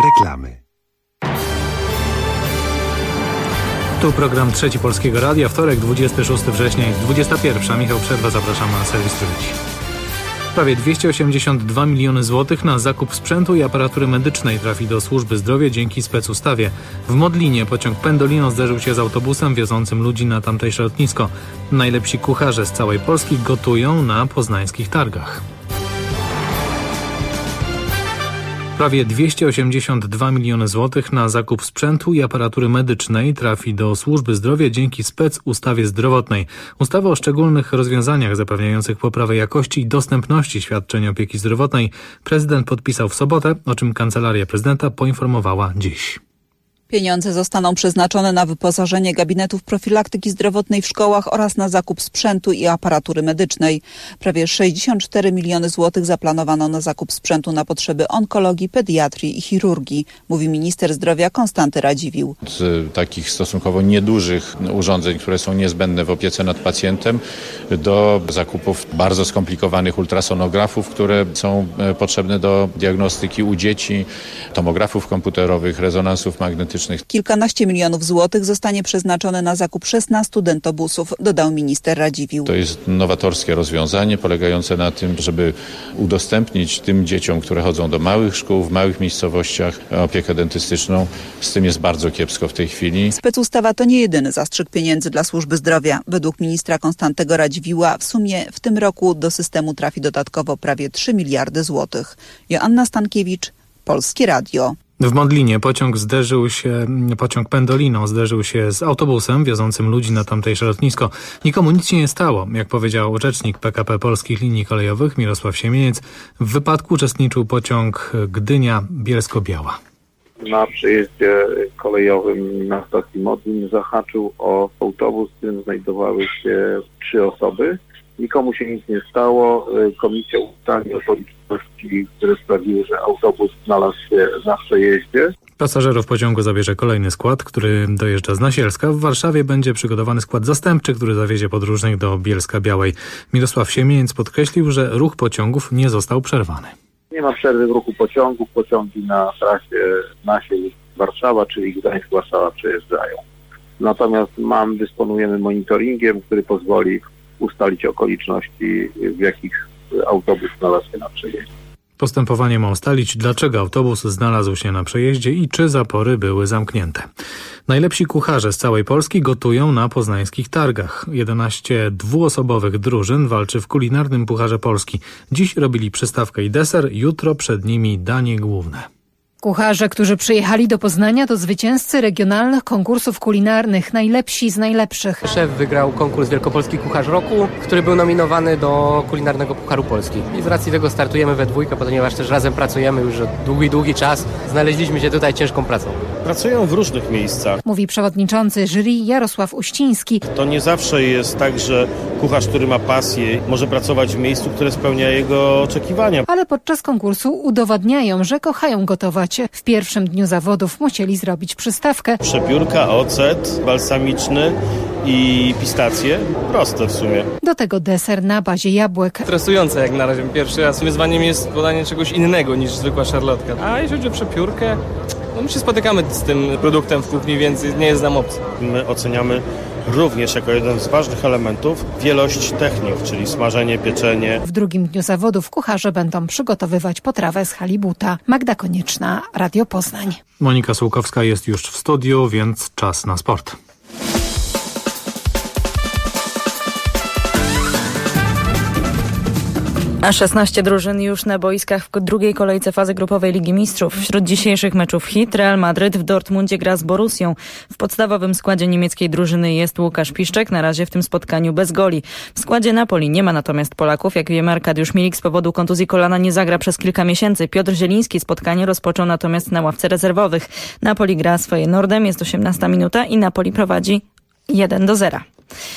Reklamy. Tu program Trzeci Polskiego Radia, wtorek, 26 września, jest 21. Michał Przerwa, zapraszam na serwis Trójki. Prawie 282 miliony złotych na zakup sprzętu i aparatury medycznej trafi do służby zdrowia dzięki specustawie. W Modlinie pociąg Pendolino zderzył się z autobusem wiozącym ludzi na tamtejsze lotnisko. Najlepsi kucharze z całej Polski gotują na poznańskich targach. Prawie 282 miliony złotych na zakup sprzętu i aparatury medycznej trafi do służby zdrowia dzięki specustawie zdrowotnej. Ustawa o szczególnych rozwiązaniach zapewniających poprawę jakości i dostępności świadczeń opieki zdrowotnej prezydent podpisał w sobotę, o czym Kancelaria Prezydenta poinformowała dziś. Pieniądze zostaną przeznaczone na wyposażenie gabinetów profilaktyki zdrowotnej w szkołach oraz na zakup sprzętu i aparatury medycznej. Prawie 64 miliony złotych zaplanowano na zakup sprzętu na potrzeby onkologii, pediatrii i chirurgii, mówi minister zdrowia Konstanty Radziwiłł. Z takich stosunkowo niedużych urządzeń, które są niezbędne w opiece nad pacjentem, do zakupów bardzo skomplikowanych ultrasonografów, które są potrzebne do diagnostyki u dzieci, tomografów komputerowych, rezonansów magnetycznych. Kilkanaście milionów złotych zostanie przeznaczone na zakup 16 dentobusów, dodał minister Radziwiłł. To jest nowatorskie rozwiązanie polegające na tym, żeby udostępnić tym dzieciom, które chodzą do małych szkół, w małych miejscowościach, opiekę dentystyczną. Z tym jest bardzo kiepsko w tej chwili. Specustawa to nie jedyny zastrzyk pieniędzy dla służby zdrowia. Według ministra Konstantego Radziwiłła w sumie w tym roku do systemu trafi dodatkowo prawie 3 miliardy złotych. Joanna Stankiewicz, Polskie Radio. W Modlinie pociąg Pendolino zderzył się z autobusem wiozącym ludzi na tamtejsze lotnisko. Nikomu nic się nie stało, jak powiedział rzecznik PKP Polskich Linii Kolejowych Mirosław Siemieniec. W wypadku uczestniczył pociąg Gdynia-Bielsko-Biała. Na przejeździe kolejowym na stacji Modlin zahaczył o autobus, w którym znajdowały się 3 osoby. Nikomu się nic nie stało. Komisja ustali okoliczności, które sprawiły, że autobus znalazł się na przejeździe. Pasażerów pociągu zabierze kolejny skład, który dojeżdża z Nasielska. W Warszawie będzie przygotowany skład zastępczy, który zawiezie podróżnych do Bielska-Białej. Mirosław Siemieniec podkreślił, że ruch pociągów nie został przerwany. Nie ma przerwy w ruchu pociągów. Pociągi na trasie Nasiel-Warszawa, czyli Gdańsk-Warszawa przejeżdżają. Natomiast dysponujemy monitoringiem, który pozwoli ustalić okoliczności, w jakich autobus znalazł się na przejeździe. Postępowanie ma ustalić, dlaczego autobus znalazł się na przejeździe i czy zapory były zamknięte. Najlepsi kucharze z całej Polski gotują na poznańskich targach. 11 dwuosobowych drużyn walczy w kulinarnym Pucharze Polski. Dziś robili przystawkę i deser, jutro przed nimi danie główne. Kucharze, którzy przyjechali do Poznania, to zwycięzcy regionalnych konkursów kulinarnych, najlepsi z najlepszych. Szef wygrał konkurs Wielkopolski Kucharz Roku, który był nominowany do kulinarnego Pucharu Polski. I z racji tego startujemy we dwójkę, ponieważ też razem pracujemy już od długi czas. Znaleźliśmy się tutaj ciężką pracą. Pracują w różnych miejscach. Mówi przewodniczący jury Jarosław Uściński. To nie zawsze jest tak, że kucharz, który ma pasję, może pracować w miejscu, które spełnia jego oczekiwania. Ale podczas konkursu udowadniają, że kochają gotować. W pierwszym dniu zawodów musieli zrobić przystawkę. Przepiórka, ocet balsamiczny i pistacje. Proste w sumie. Do tego deser na bazie jabłek. Stresujące jak na razie pierwszy raz. Wyzwaniem jest podanie czegoś innego niż zwykła szarlotka. A jeśli chodzi o przepiórkę, my się spotykamy z tym produktem w kuchni, więc nie jest nam obcy. My oceniamy również jako jeden z ważnych elementów wielość technik, czyli smażenie, pieczenie. W drugim dniu zawodów kucharze będą przygotowywać potrawę z halibuta. Magda Konieczna, Radio Poznań. Monika Sułkowska jest już w studiu, więc czas na sport. A 16 drużyn już na boiskach w drugiej kolejce fazy grupowej Ligi Mistrzów. Wśród dzisiejszych meczów hit Real Madryt w Dortmundzie gra z Borussią. W podstawowym składzie niemieckiej drużyny jest Łukasz Piszczek, na razie w tym spotkaniu bez goli. W składzie Napoli nie ma natomiast Polaków. Jak wiemy, Arkadiusz Milik z powodu kontuzji kolana nie zagra przez kilka miesięcy. Piotr Zieliński spotkanie rozpoczął natomiast na ławce rezerwowych. Napoli gra swoje Nordem, jest 18 minuta i Napoli prowadzi 1-0.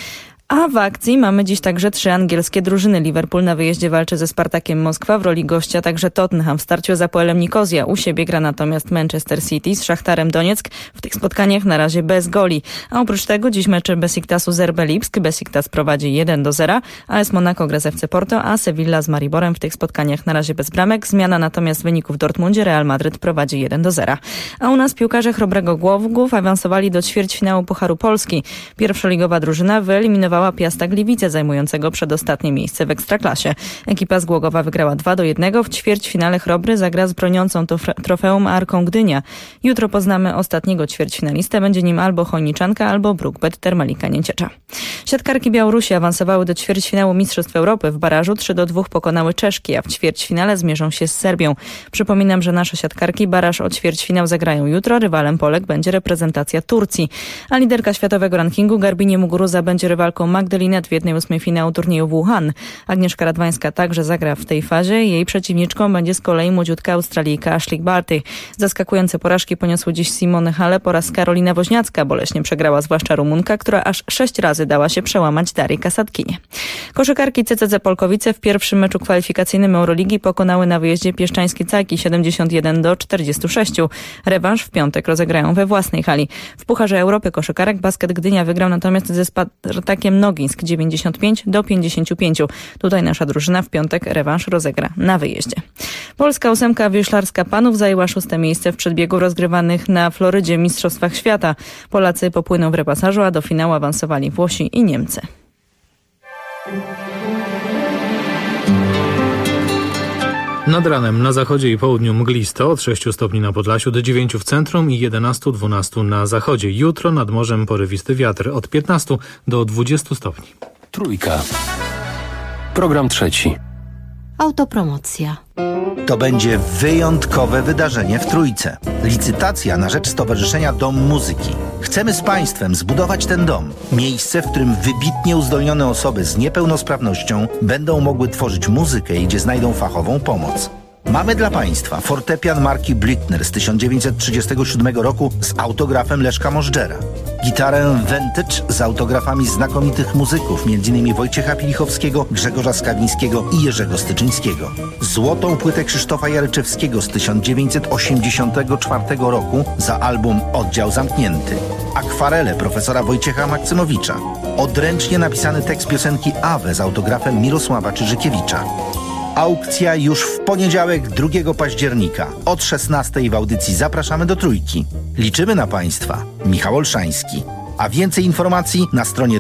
A w akcji mamy dziś także 3 angielskie drużyny. Liverpool na wyjeździe walczy ze Spartakiem Moskwa, w roli gościa także Tottenham. W starciu z Apoelem Nikozja u siebie gra natomiast Manchester City z Szachtarem Donieck. W tych spotkaniach na razie bez goli. A oprócz tego dziś mecze Besiktasu z RB Lipsk. Besiktas prowadzi 1-0, AS Monaco gra z FC Porto, a Sevilla z Mariborem w tych spotkaniach na razie bez bramek. Zmiana natomiast wyniku w Dortmundzie. Real Madryt prowadzi 1-0. A u nas piłkarze Chrobrego Głogów awansowali do ćwierćfinału Pucharu Polski. Pierwszoligowa drużyna wyeliminowała Piasta Gliwice, zajmującego przedostatnie miejsce w Ekstraklasie. Ekipa z Głogowa wygrała 2-1. W ćwierćfinale Chrobry zagra z broniącą trofeum Arką Gdynia. Jutro poznamy ostatniego ćwierćfinalistę. Będzie nim albo Chojniczanka, albo Brukbet Termalika Nięciecza. Siatkarki Białorusi awansowały do ćwierćfinału Mistrzostw Europy. W barażu 3-2 pokonały Czeszki, a w ćwierćfinale zmierzą się z Serbią. Przypominam, że nasze siatkarki baraż o ćwierćfinał zagrają jutro. Rywalem Polek będzie reprezentacja Turcji. A liderka światowego rankingu Garbinie Muguruza będzie rywalką Magdalinet w 1/8 finału turnieju w Wuhan. Agnieszka Radwańska także zagra w tej fazie. Jej przeciwniczką będzie z kolei młodziutka Australijka Ashleigh Barty. Zaskakujące porażki poniosły dziś Simone Halep oraz Karolina Woźniacka. Boleśnie przegrała zwłaszcza Rumunka, która aż 6 razy dała się przełamać Darii Kasadkinie. Koszykarki CCC Polkowice w pierwszym meczu kwalifikacyjnym Euroligi pokonały na wyjeździe Pieszczańskie Cajki 71-46. Rewanż w piątek rozegrają we własnej hali. W Pucharze Europy koszykarek Basket Gdynia wygrał natomiast ze Spartakiem Nogińsk 95-55. Tutaj nasza drużyna w piątek rewanż rozegra na wyjeździe. Polska ósemka wioślarska panów zajęła 6. miejsce w przedbiegu rozgrywanych na Florydzie Mistrzostwach Świata. Polacy popłyną w repasażu, a do finału awansowali Włosi i Niemcy. Nad ranem na zachodzie i południu mglisto, od 6 stopni na Podlasiu do 9 w centrum i 11-12 na zachodzie. Jutro nad morzem porywisty wiatr od 15 do 20 stopni. Trójka. Program trzeci. Autopromocja. To będzie wyjątkowe wydarzenie w Trójce. Licytacja na rzecz Stowarzyszenia Dom Muzyki. Chcemy z Państwem zbudować ten dom. Miejsce, w którym wybitnie uzdolnione osoby z niepełnosprawnością będą mogły tworzyć muzykę i gdzie znajdą fachową pomoc. Mamy dla Państwa fortepian marki Blüthner z 1937 roku z autografem Leszka Możdżera. Gitarę Vintage z autografami znakomitych muzyków, m.in. Wojciecha Pilichowskiego, Grzegorza Skawińskiego i Jerzego Styczyńskiego. Złotą płytę Krzysztofa Jaryczewskiego z 1984 roku za album Oddział Zamknięty. Akwarele profesora Wojciecha Maksymowicza. Odręcznie napisany tekst piosenki Awe z autografem Mirosława Czyżykiewicza. Aukcja już w poniedziałek 2 października. Od 16 w audycji Zapraszamy do Trójki. Liczymy na Państwa. Michał Olszański. A więcej informacji na stronie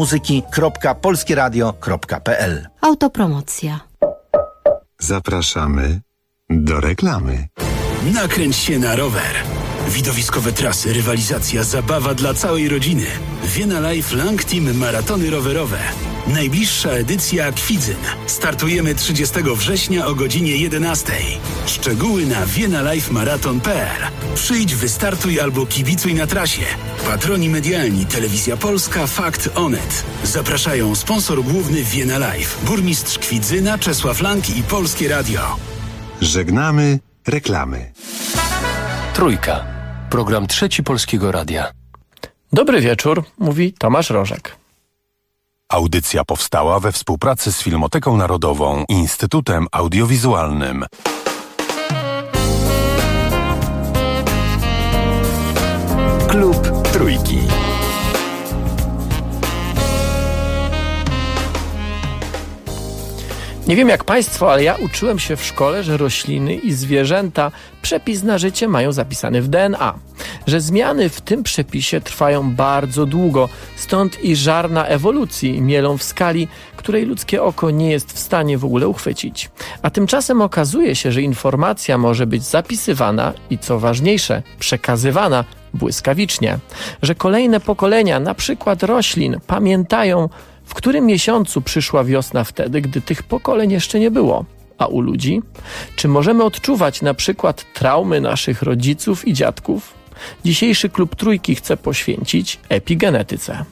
dommuzyki.polskieradio.pl. Autopromocja. Zapraszamy do reklamy. Nakręć się na rower. Widowiskowe trasy, rywalizacja, zabawa dla całej rodziny. Vienna Life Lang Team Maratony Rowerowe. Najbliższa edycja Kwidzyn. Startujemy 30 września o godzinie 11. Szczegóły na viennalifemarathon.pl. Przyjdź, wystartuj albo kibicuj na trasie. Patroni medialni Telewizja Polska, Fakt, Onet. Zapraszają sponsor główny Vienna Life, burmistrz Kwidzyna Czesław Lang i Polskie Radio. Żegnamy reklamy. Trójka. Program trzeci Polskiego Radia. Dobry wieczór, mówi Tomasz Rożek. Audycja powstała we współpracy z Filmoteką Narodową i Instytutem Audiowizualnym. Klub Trójki. Nie wiem jak Państwo, ale ja uczyłem się w szkole, że rośliny i zwierzęta przepis na życie mają zapisany w DNA. Że zmiany w tym przepisie trwają bardzo długo, stąd i żarna ewolucji mielą w skali, której ludzkie oko nie jest w stanie w ogóle uchwycić. A tymczasem okazuje się, że informacja może być zapisywana i co ważniejsze, przekazywana błyskawicznie. Że kolejne pokolenia, na przykład roślin, pamiętają, w którym miesiącu przyszła wiosna wtedy, gdy tych pokoleń jeszcze nie było. A u ludzi? Czy możemy odczuwać na przykład traumy naszych rodziców i dziadków? Dzisiejszy Klub Trójki chce poświęcić epigenetyce.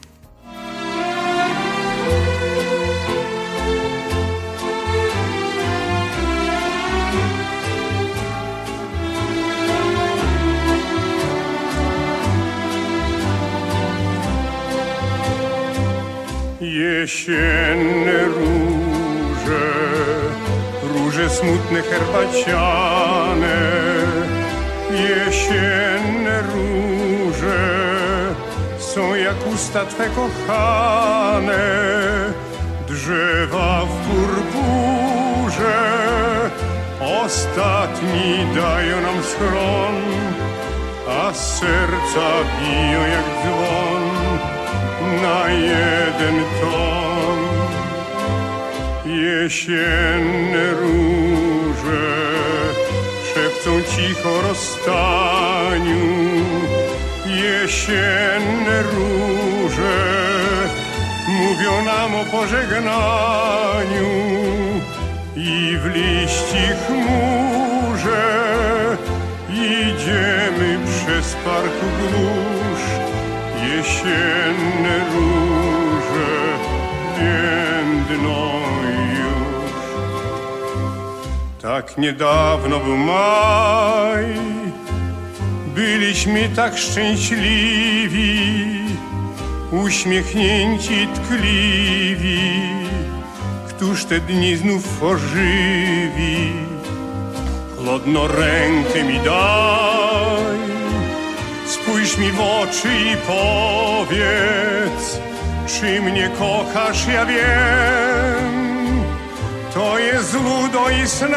Jesienne róże smutne herbaciane, jesienne róże są jak usta Twe kochane, drzewa w purpurze ostatni dają nam schron, a serca biją jak dzwon na jeden ton. Jesienne róże szepcą cicho rozstaniu, jesienne róże mówią nam o pożegnaniu i w liści chmurze idziemy przez park głusz. Jesienne róże więdną już. Tak niedawno był maj, byliśmy tak szczęśliwi, uśmiechnięci, tkliwi. Któż te dni znów ożywi? Chłodno rękę mi daj, spójrz mi w oczy i powiedz, czy mnie kochasz, ja wiem, to jest ludo i snem.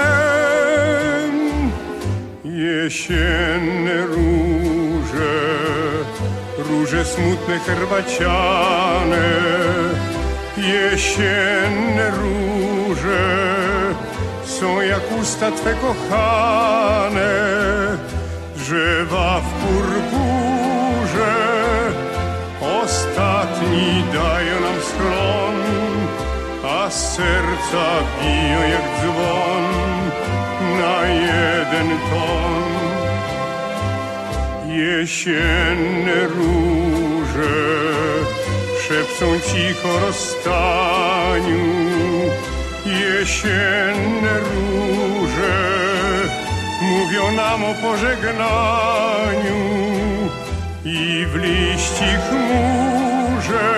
Jesienne róże smutne herbaciane, jesienne róże są jak usta Twe kochane, drzewa w purpurze ostatni dają nam schron, a serca biją jak dzwon na jeden ton. Jesienne róże szepcą cicho rozstaniu, jesienne róże mówią nam o pożegnaniu i w liści chmurze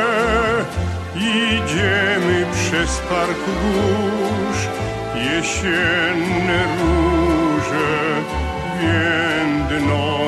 idziemy przez park głusz. Jesienne róże więdną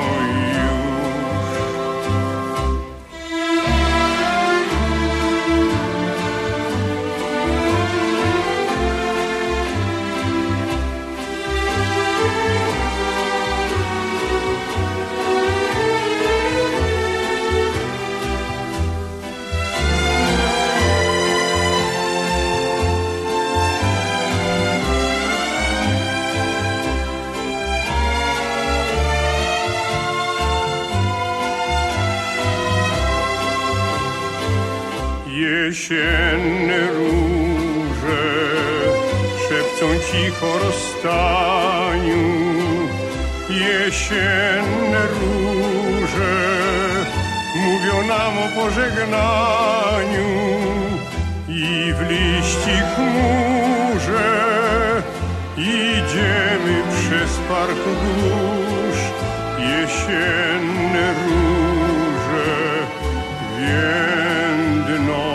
jesienne róże szepcą cicho rozstaniu, jesienne róże mówią nam o pożegnaniu i w liści chmurze idziemy przez park głusz. Jesienne róże więdną.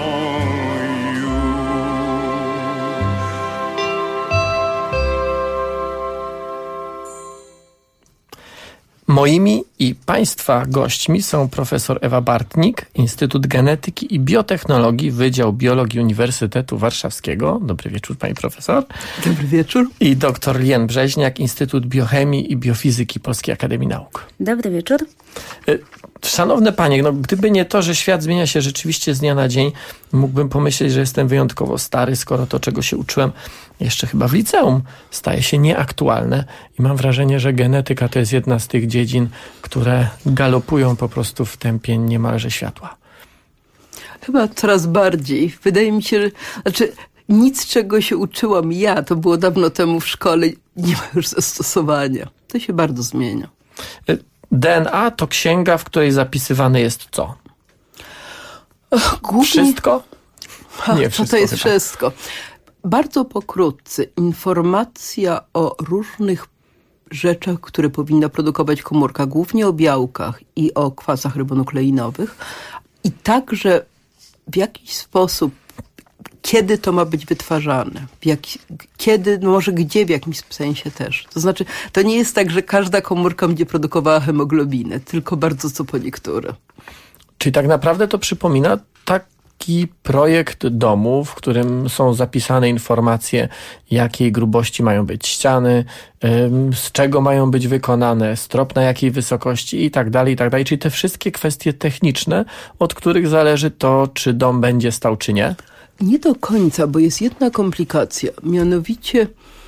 Moimi i Państwa gośćmi są profesor Ewa Bartnik, Instytut Genetyki i Biotechnologii, Wydział Biologii Uniwersytetu Warszawskiego. Dobry wieczór, pani profesor. Dobry wieczór. I dr Lien Brzeźniak, Instytut Biochemii i Biofizyki Polskiej Akademii Nauk. Dobry wieczór. Szanowne panie, gdyby nie to, że świat zmienia się rzeczywiście z dnia na dzień, mógłbym pomyśleć, że jestem wyjątkowo stary, skoro to, czego się uczyłem jeszcze chyba w liceum, staje się nieaktualne i mam wrażenie, że genetyka to jest jedna z tych dziedzin, które galopują po prostu w tempie niemalże światła. Chyba coraz bardziej. Wydaje mi się, że nic, czego się uczyłam ja, to było dawno temu w szkole, nie ma już zastosowania. To się bardzo zmienia. DNA to księga, w której zapisywane jest co? Głównie... Wszystko? Nie wszystko. To jest chyba wszystko. Bardzo pokrótce. Informacja o różnych rzeczach, które powinna produkować komórka, głównie o białkach i o kwasach rybonukleinowych. I także w jakiś sposób kiedy to ma być wytwarzane, kiedy, no może gdzie w jakimś sensie też. To znaczy, to nie jest tak, że każda komórka będzie produkowała hemoglobinę, tylko bardzo co po niektóre. Czyli tak naprawdę to przypomina taki projekt domu, w którym są zapisane informacje, jakiej grubości mają być ściany, z czego mają być wykonane, strop na jakiej wysokości i tak dalej, i tak dalej. Czyli te wszystkie kwestie techniczne, od których zależy to, czy dom będzie stał, czy nie? Nie do końca, bo jest jedna komplikacja. Mianowicie,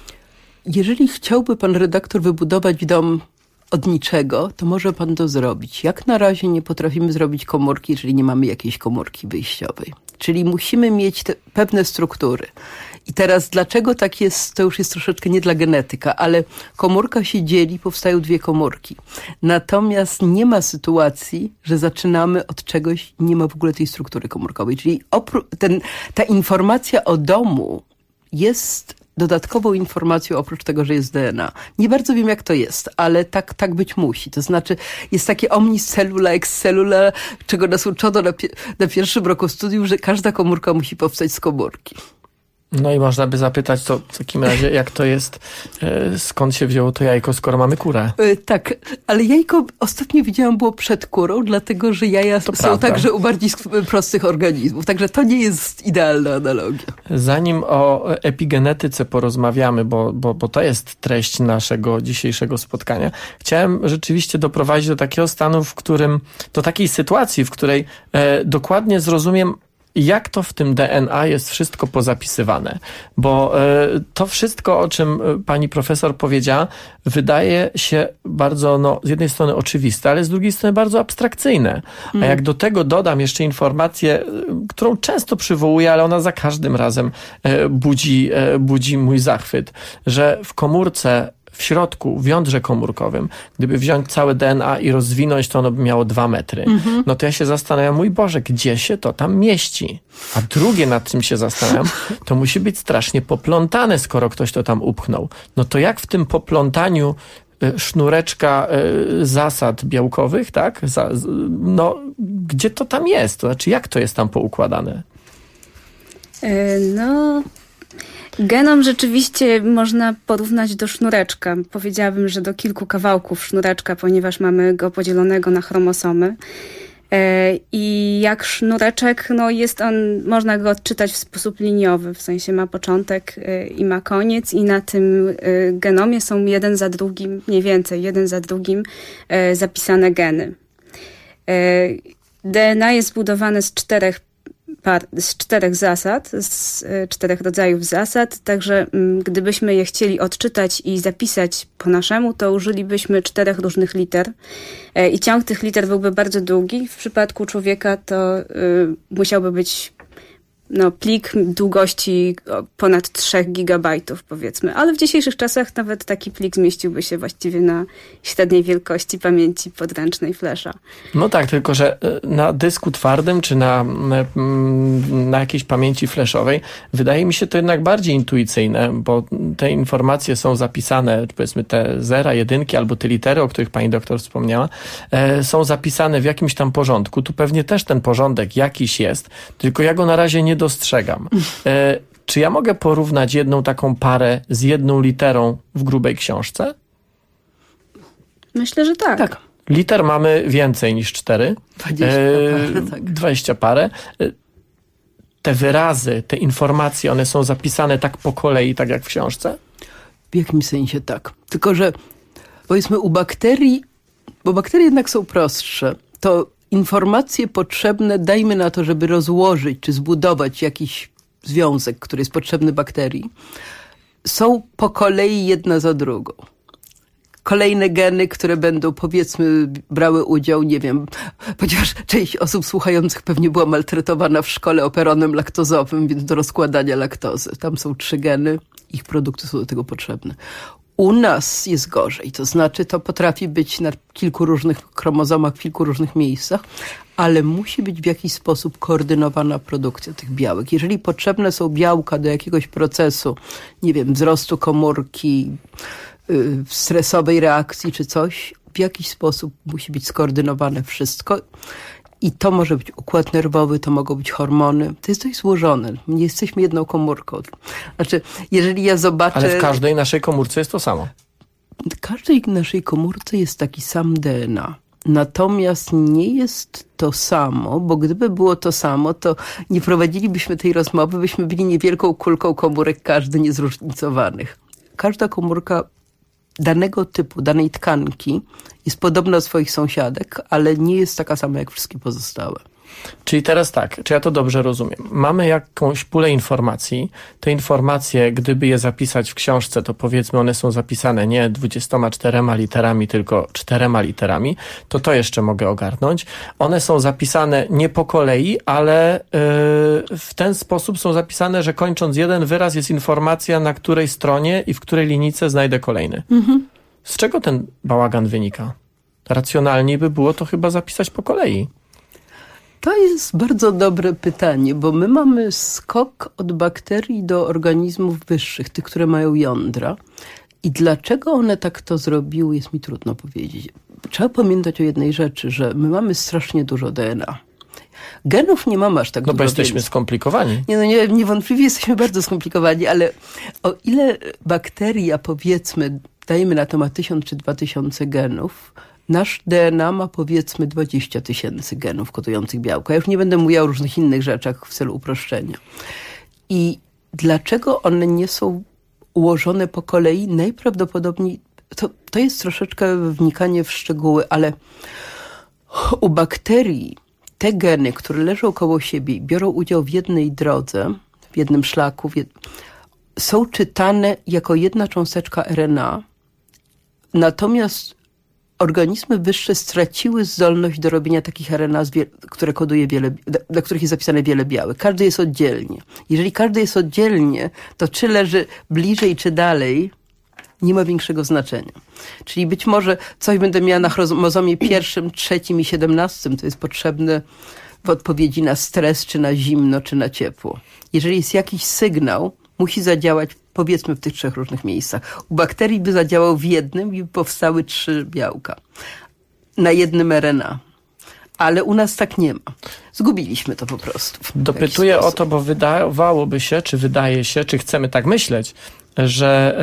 jeżeli chciałby pan redaktor wybudować dom od niczego, to może pan to zrobić. Jak na razie nie potrafimy zrobić komórki, jeżeli nie mamy jakiejś komórki wyjściowej. Czyli musimy mieć te pewne struktury. I teraz dlaczego tak jest, to już jest troszeczkę nie dla genetyka, ale komórka się dzieli, powstają dwie komórki. Natomiast nie ma sytuacji, że zaczynamy od czegoś i nie ma w ogóle tej struktury komórkowej. Czyli ta informacja o domu jest dodatkową informacją oprócz tego, że jest DNA. Nie bardzo wiem, jak to jest, ale tak być musi. To znaczy jest takie omnicellula, excellula, czego nas uczono na pierwszym roku studiów, że każda komórka musi powstać z komórki. No i można by zapytać, to w takim razie, jak to jest, skąd się wzięło to jajko, skoro mamy kurę? Tak, ale jajko ostatnio widziałam było przed kurą, dlatego że jaja są także u bardziej prostych organizmów. Także to nie jest idealna analogia. Zanim o epigenetyce porozmawiamy, bo to jest treść naszego dzisiejszego spotkania, chciałem rzeczywiście doprowadzić do takiego stanu, do takiej sytuacji, w której dokładnie zrozumiem, jak to w tym DNA jest wszystko pozapisywane. Bo to wszystko, o czym pani profesor powiedziała, wydaje się bardzo, z jednej strony oczywiste, ale z drugiej strony bardzo abstrakcyjne. A jak do tego dodam jeszcze informację, którą często przywołuję, ale ona za każdym razem budzi mój zachwyt, że w komórce, w środku, w jądrze komórkowym, gdyby wziąć całe DNA i rozwinąć, to ono by miało 2 metry. No to ja się zastanawiam, mój Boże, gdzie się to tam mieści? A drugie, nad czym się zastanawiam, to musi być strasznie poplątane, skoro ktoś to tam upchnął. No to jak w tym poplątaniu sznureczka zasad białkowych, tak? Gdzie to tam jest? To znaczy, jak to jest tam poukładane? Genom rzeczywiście można porównać do sznureczka. Powiedziałabym, że do kilku kawałków sznureczka, ponieważ mamy go podzielonego na chromosomy. I jak sznureczek, można go odczytać w sposób liniowy, w sensie ma początek i ma koniec i na tym genomie są jeden za drugim, mniej więcej jeden za drugim zapisane geny. DNA jest zbudowane z 4 zasad, z 4 rodzajów zasad, także gdybyśmy je chcieli odczytać i zapisać po naszemu, to użylibyśmy 4 różnych liter i ciąg tych liter byłby bardzo długi. W przypadku człowieka to musiałby być plik długości ponad 3 gigabajtów, powiedzmy. Ale w dzisiejszych czasach nawet taki plik zmieściłby się właściwie na średniej wielkości pamięci podręcznej flasha. No tak, tylko że na dysku twardym czy na jakiejś pamięci flashowej wydaje mi się to jednak bardziej intuicyjne, bo te informacje są zapisane, powiedzmy te 0, 1 albo te litery, o których pani doktor wspomniała, są zapisane w jakimś tam porządku. Tu pewnie też ten porządek jakiś jest, tylko ja go na razie nie dostrzegam. Czy ja mogę porównać jedną taką parę z jedną literą w grubej książce? Myślę, że tak. Liter mamy więcej niż 4. 20 parę. Te wyrazy, te informacje, one są zapisane tak po kolei, tak jak w książce? W jakimś sensie tak. Tylko, że powiedzmy u bakterii, bo bakterie jednak są prostsze, to informacje potrzebne, dajmy na to, żeby rozłożyć czy zbudować jakiś związek, który jest potrzebny bakterii, są po kolei jedna za drugą. Kolejne geny, które będą, powiedzmy, brały udział, nie wiem, ponieważ część osób słuchających pewnie była maltretowana w szkole operonem laktozowym, więc do rozkładania laktozy. Tam są 3 geny, ich produkty są do tego potrzebne. U nas jest gorzej, to znaczy to potrafi być na kilku różnych chromozomach, w kilku różnych miejscach, ale musi być w jakiś sposób koordynowana produkcja tych białek. Jeżeli potrzebne są białka do jakiegoś procesu, nie wiem, wzrostu komórki, stresowej reakcji czy coś, w jakiś sposób musi być skoordynowane wszystko. I to może być układ nerwowy, to mogą być hormony. To jest dość złożone. Nie jesteśmy jedną komórką. Znaczy, jeżeli ja zobaczę... Ale w każdej naszej komórce jest to samo. W każdej naszej komórce jest taki sam DNA. Natomiast nie jest to samo, bo gdyby było to samo, to nie prowadzilibyśmy tej rozmowy, byśmy byli niewielką kulką komórek, każdy niezróżnicowanych. Każda komórka danego typu, danej tkanki jest podobna do swoich sąsiadek, ale nie jest taka sama jak wszystkie pozostałe. Czyli teraz tak, czy ja to dobrze rozumiem? Mamy jakąś pulę informacji. Te informacje, gdyby je zapisać w książce, to powiedzmy one są zapisane nie 24 literami, tylko 4 literami. To jeszcze mogę ogarnąć. One są zapisane nie po kolei, ale w ten sposób są zapisane, że kończąc jeden wyraz jest informacja, na której stronie i w której linijce znajdę kolejny. Mhm. Z czego ten bałagan wynika? Racjonalniej by było to chyba zapisać po kolei. To jest bardzo dobre pytanie, bo my mamy skok od bakterii do organizmów wyższych, tych, które mają jądra. I dlaczego one tak to zrobiły, jest mi trudno powiedzieć. Trzeba pamiętać o jednej rzeczy, że my mamy strasznie dużo DNA. Genów nie mamy aż tak dużo. No bo jesteśmy skomplikowani. Niewątpliwie jesteśmy bardzo skomplikowani, ale o ile bakteria, powiedzmy, dajmy na to ma 1000 czy 2000 genów, nasz DNA ma powiedzmy 20 000 genów kodujących białko. Ja już nie będę mówiła o różnych innych rzeczach w celu uproszczenia. I dlaczego one nie są ułożone po kolei? Najprawdopodobniej to jest troszeczkę wnikanie w szczegóły, ale u bakterii te geny, które leżą koło siebie i biorą udział w jednej drodze, w jednym szlaku, są czytane jako jedna cząsteczka RNA. Natomiast organizmy wyższe straciły zdolność do robienia takich RNA, które koduje dla których jest zapisane wiele białek. Każdy jest oddzielnie. Jeżeli każdy jest oddzielnie, to czy leży bliżej, czy dalej, nie ma większego znaczenia. Czyli być może coś będę miała na chromozomie 1, 3 i 17, to jest potrzebne w odpowiedzi na stres, czy na zimno, czy na ciepło. Jeżeli jest jakiś sygnał, musi zadziałać powiedzmy w tych 3 różnych miejscach. U bakterii by zadziałał w jednym i powstały 3 białka na jednym RNA. Ale u nas tak nie ma. Zgubiliśmy to po prostu. Dopytuję o to, bo wydawałoby się, czy wydaje się, czy chcemy tak myśleć, że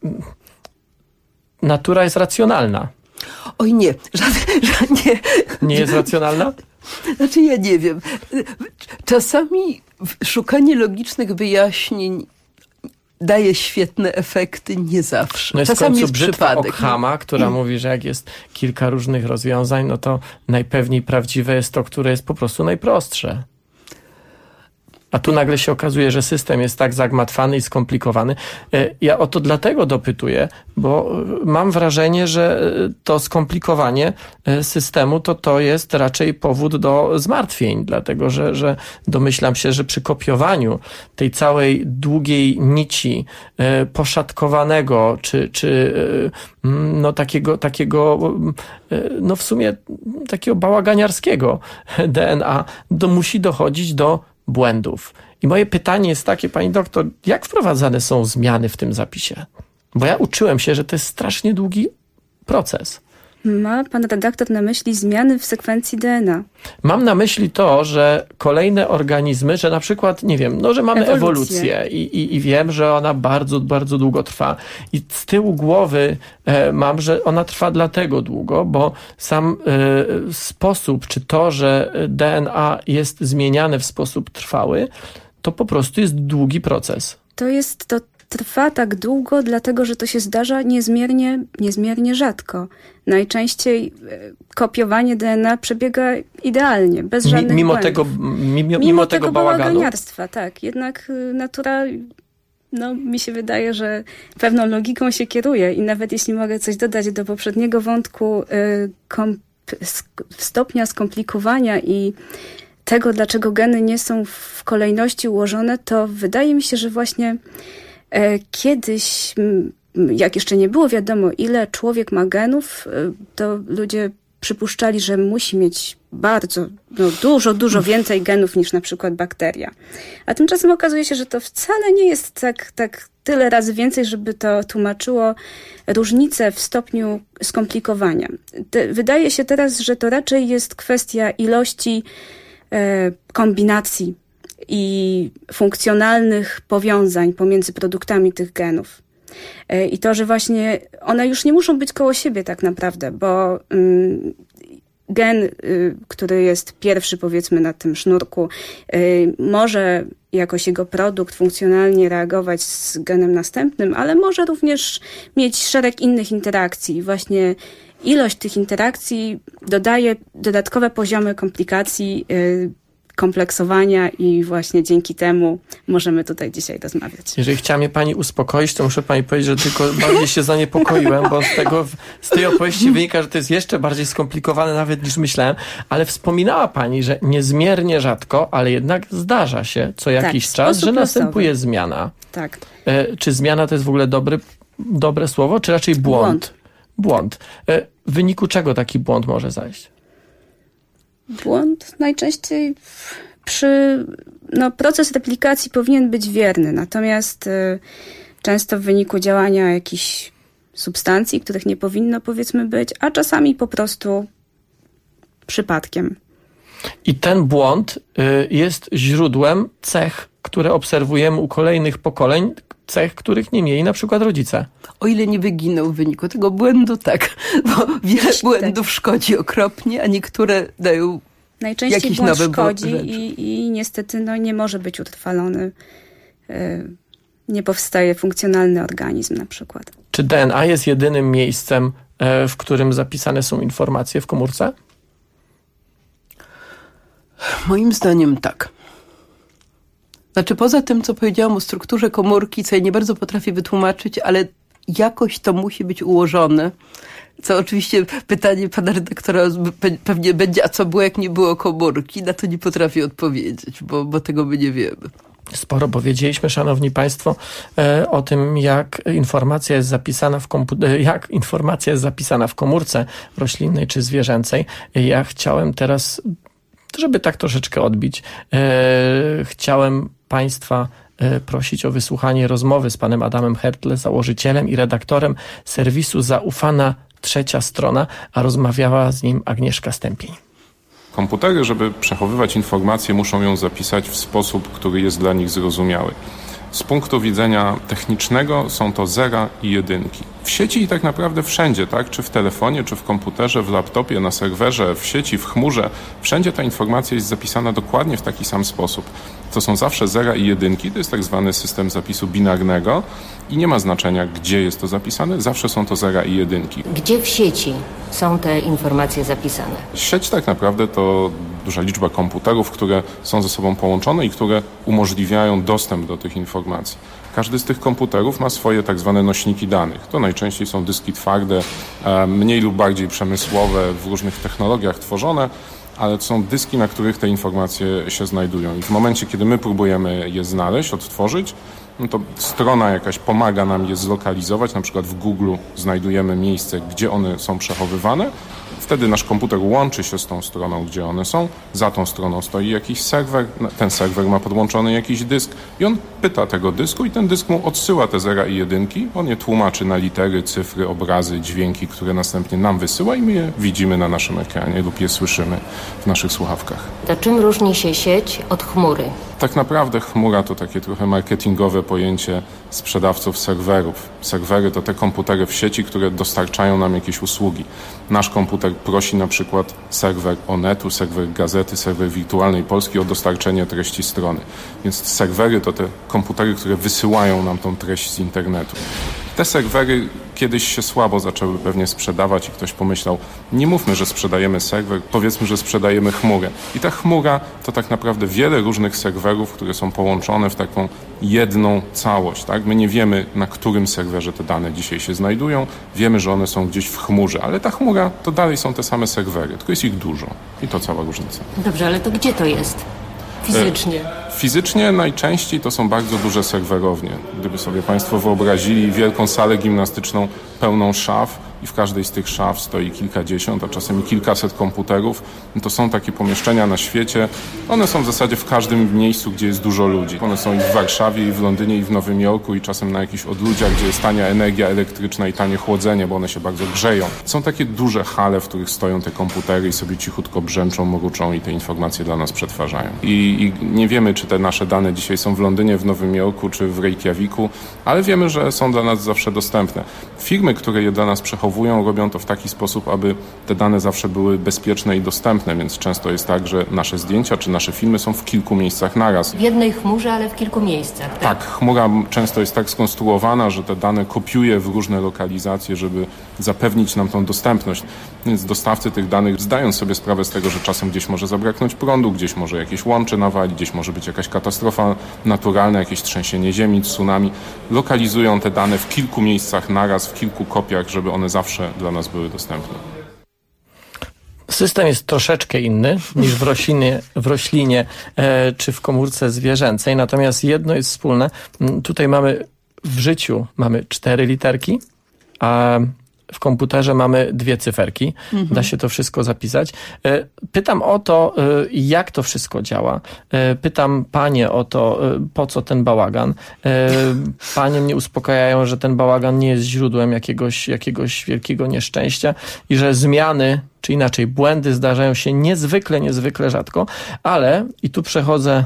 natura jest racjonalna. Oj nie, nie. Nie jest racjonalna? Znaczy ja nie wiem. Czasami szukanie logicznych wyjaśnień daje świetne efekty, nie zawsze. No jest czasami w końcu jest brzytwa przypadek. Ockhama, która mówi, że jak jest kilka różnych rozwiązań, no to najpewniej prawdziwe jest to, które jest po prostu najprostsze. A tu nagle się okazuje, że system jest tak zagmatwany i skomplikowany. Ja o to dlatego dopytuję, bo mam wrażenie, że to skomplikowanie systemu to jest raczej powód do zmartwień, dlatego że domyślam się, że przy kopiowaniu tej całej długiej nici poszatkowanego, czy no takiego no w sumie takiego bałaganiarskiego DNA, musi dochodzić do błędów. I moje pytanie jest takie, pani doktor, jak wprowadzane są zmiany w tym zapisie? Bo ja uczyłem się, że to jest strasznie długi proces. Ma pan redaktor na myśli zmiany w sekwencji DNA? Mam na myśli to, że kolejne organizmy, że na przykład, nie wiem, no, że mamy ewolucję i wiem, że ona bardzo, bardzo długo trwa. I z tyłu głowy mam, że ona trwa dlatego długo, bo sam sposób, czy to, że DNA jest zmieniane w sposób trwały, to po prostu jest długi proces. To trwa tak długo, dlatego że to się zdarza niezmiernie rzadko. Najczęściej kopiowanie DNA przebiega idealnie, bez żadnych mimo błędów. Mimo tego bałaganiarstwa, tak. Jednak natura, mi się wydaje, że pewną logiką się kieruje i nawet jeśli mogę coś dodać do poprzedniego wątku stopnia skomplikowania i tego, dlaczego geny nie są w kolejności ułożone, to wydaje mi się, że właśnie kiedyś, jak jeszcze nie było wiadomo, ile człowiek ma genów, to ludzie przypuszczali, że musi mieć bardzo, dużo więcej genów niż na przykład bakteria. A tymczasem okazuje się, że to wcale nie jest tak tyle razy więcej, żeby to tłumaczyło różnice w stopniu skomplikowania. Wydaje się teraz, że to raczej jest kwestia ilości kombinacji i funkcjonalnych powiązań pomiędzy produktami tych genów. I to, że właśnie one już nie muszą być koło siebie tak naprawdę, bo gen, który jest pierwszy, powiedzmy, na tym sznurku, może jakoś jego produkt funkcjonalnie reagować z genem następnym, ale może również mieć szereg innych interakcji. Właśnie ilość tych interakcji dodaje dodatkowe poziomy komplikacji, kompleksowania i właśnie dzięki temu możemy tutaj dzisiaj rozmawiać. Jeżeli chciała mnie pani uspokoić, to muszę pani powiedzieć, że tylko bardziej się zaniepokoiłem, bo z tej opowieści wynika, że to jest jeszcze bardziej skomplikowane nawet niż myślałem, ale wspominała pani, że niezmiernie rzadko, ale jednak zdarza się co jakiś czas, że następuje zmiana. Tak. Czy zmiana to jest w ogóle dobre słowo, czy raczej błąd? Błąd. W wyniku czego taki błąd może zajść? Błąd najczęściej proces replikacji powinien być wierny, natomiast często w wyniku działania jakichś substancji, których nie powinno, powiedzmy, być, a czasami po prostu przypadkiem. I ten błąd jest źródłem cech, które obserwujemy u kolejnych pokoleń, cech, których nie mieli na przykład rodzice. O ile nie wyginął w wyniku tego błędu, tak. Bo wiele błędów szkodzi okropnie, a niektóre dają najczęściej jakieś błąd nowe szkodzi rzeczy. I niestety nie może być utrwalony. Nie powstaje funkcjonalny organizm na przykład. Czy DNA jest jedynym miejscem, w którym zapisane są informacje w komórce? Moim zdaniem tak. Znaczy poza tym, co powiedziałam o strukturze komórki, co ja nie bardzo potrafię wytłumaczyć, ale jakoś to musi być ułożone. Co oczywiście pytanie pana redaktora pewnie będzie, a co było, jak nie było komórki? Na to nie potrafię odpowiedzieć, bo tego my nie wiemy. Sporo powiedzieliśmy, szanowni państwo, o tym, jak informacja jest zapisana w komórce roślinnej czy zwierzęcej. Ja chciałem teraz, żeby tak troszeczkę odbić, chciałem państwa prosić o wysłuchanie rozmowy z panem Adamem Hertle, założycielem i redaktorem serwisu Zaufana Trzecia Strona, a rozmawiała z nim Agnieszka Stępień. Komputery, żeby przechowywać informacje, muszą ją zapisać w sposób, który jest dla nich zrozumiały. Z punktu widzenia technicznego są to zera i jedynki. W sieci i tak naprawdę wszędzie, tak? Czy w telefonie, czy w komputerze, w laptopie, na serwerze, w sieci, w chmurze, wszędzie ta informacja jest zapisana dokładnie w taki sam sposób. To są zawsze zera i jedynki, to jest tak zwany system zapisu binarnego i nie ma znaczenia, gdzie jest to zapisane, zawsze są to zera i jedynki. Gdzie w sieci są te informacje zapisane? Sieć tak naprawdę to duża liczba komputerów, które są ze sobą połączone i które umożliwiają dostęp do tych informacji. Każdy z tych komputerów ma swoje tak zwane nośniki danych. To najczęściej są dyski twarde, mniej lub bardziej przemysłowe, w różnych technologiach tworzone, ale to są dyski, na których te informacje się znajdują. I w momencie, kiedy my próbujemy je znaleźć, odtworzyć, no to strona jakaś pomaga nam je zlokalizować. Na przykład w Google znajdujemy miejsce, gdzie one są przechowywane. Wtedy nasz komputer łączy się z tą stroną, gdzie one są. Za tą stroną stoi jakiś serwer. Ten serwer ma podłączony jakiś dysk i on pyta tego dysku i ten dysk mu odsyła te zera i jedynki. On je tłumaczy na litery, cyfry, obrazy, dźwięki, które następnie nam wysyła i my je widzimy na naszym ekranie lub je słyszymy w naszych słuchawkach. To czym różni się sieć od chmury? Tak naprawdę chmura to takie trochę marketingowe pojęcie sprzedawców serwerów. Serwery to te komputery w sieci, które dostarczają nam jakieś usługi. Nasz komputer prosi na przykład serwer Onetu, serwer Gazety, serwer Wirtualnej Polski o dostarczenie treści strony. Więc serwery to te komputery, które wysyłają nam tą treść z internetu. Te serwery kiedyś się słabo zaczęły pewnie sprzedawać i ktoś pomyślał, nie mówmy, że sprzedajemy serwer, powiedzmy, że sprzedajemy chmurę. I ta chmura to tak naprawdę wiele różnych serwerów, które są połączone w taką jedną całość. Tak? My nie wiemy, na którym serwerze te dane dzisiaj się znajdują. Wiemy, że one są gdzieś w chmurze, ale ta chmura to dalej są te same serwery, tylko jest ich dużo. I to cała różnica. Dobrze, ale to gdzie to jest? Fizycznie? Fizycznie najczęściej to są bardzo duże serwerownie. Gdyby sobie państwo wyobrazili wielką salę gimnastyczną pełną szaf, i w każdej z tych szaf stoi kilkadziesiąt, a czasem kilkaset komputerów. To są takie pomieszczenia na świecie. One są w zasadzie w każdym miejscu, gdzie jest dużo ludzi. One są i w Warszawie, i w Londynie, i w Nowym Jorku, i czasem na jakichś odludziach, gdzie jest tania energia elektryczna i tanie chłodzenie, bo one się bardzo grzeją. Są takie duże hale, w których stoją te komputery i sobie cichutko brzęczą, mruczą i te informacje dla nas przetwarzają. I nie wiemy, czy te nasze dane dzisiaj są w Londynie, w Nowym Jorku, czy w Reykjaviku, ale wiemy, że są dla nas zawsze dostępne. Firmy, które je dla nas przechowują, robią to w taki sposób, aby te dane zawsze były bezpieczne i dostępne, więc często jest tak, że nasze zdjęcia czy nasze filmy są w kilku miejscach naraz. W jednej chmurze, ale w kilku miejscach. Tak, chmura często jest tak skonstruowana, że te dane kopiuje w różne lokalizacje, żeby zapewnić nam tą dostępność. Więc dostawcy tych danych, zdając sobie sprawę z tego, że czasem gdzieś może zabraknąć prądu, gdzieś może jakieś łącze nawalić, gdzieś może być jakaś katastrofa naturalna, jakieś trzęsienie ziemi, tsunami, lokalizują te dane w kilku miejscach naraz, w kilku kopiach, żeby one zawsze dla nas były dostępne. System jest troszeczkę inny niż w roślinie czy w komórce zwierzęcej, natomiast jedno jest wspólne. Tutaj w życiu mamy 4 literki, a w komputerze mamy 2 cyferki. Da się to wszystko zapisać. Pytam o to, jak to wszystko działa. Pytam panie o to, po co ten bałagan. Panie mnie uspokajają, że ten bałagan nie jest źródłem jakiegoś wielkiego nieszczęścia i że zmiany, czy inaczej błędy zdarzają się niezwykle rzadko, ale i tu przechodzę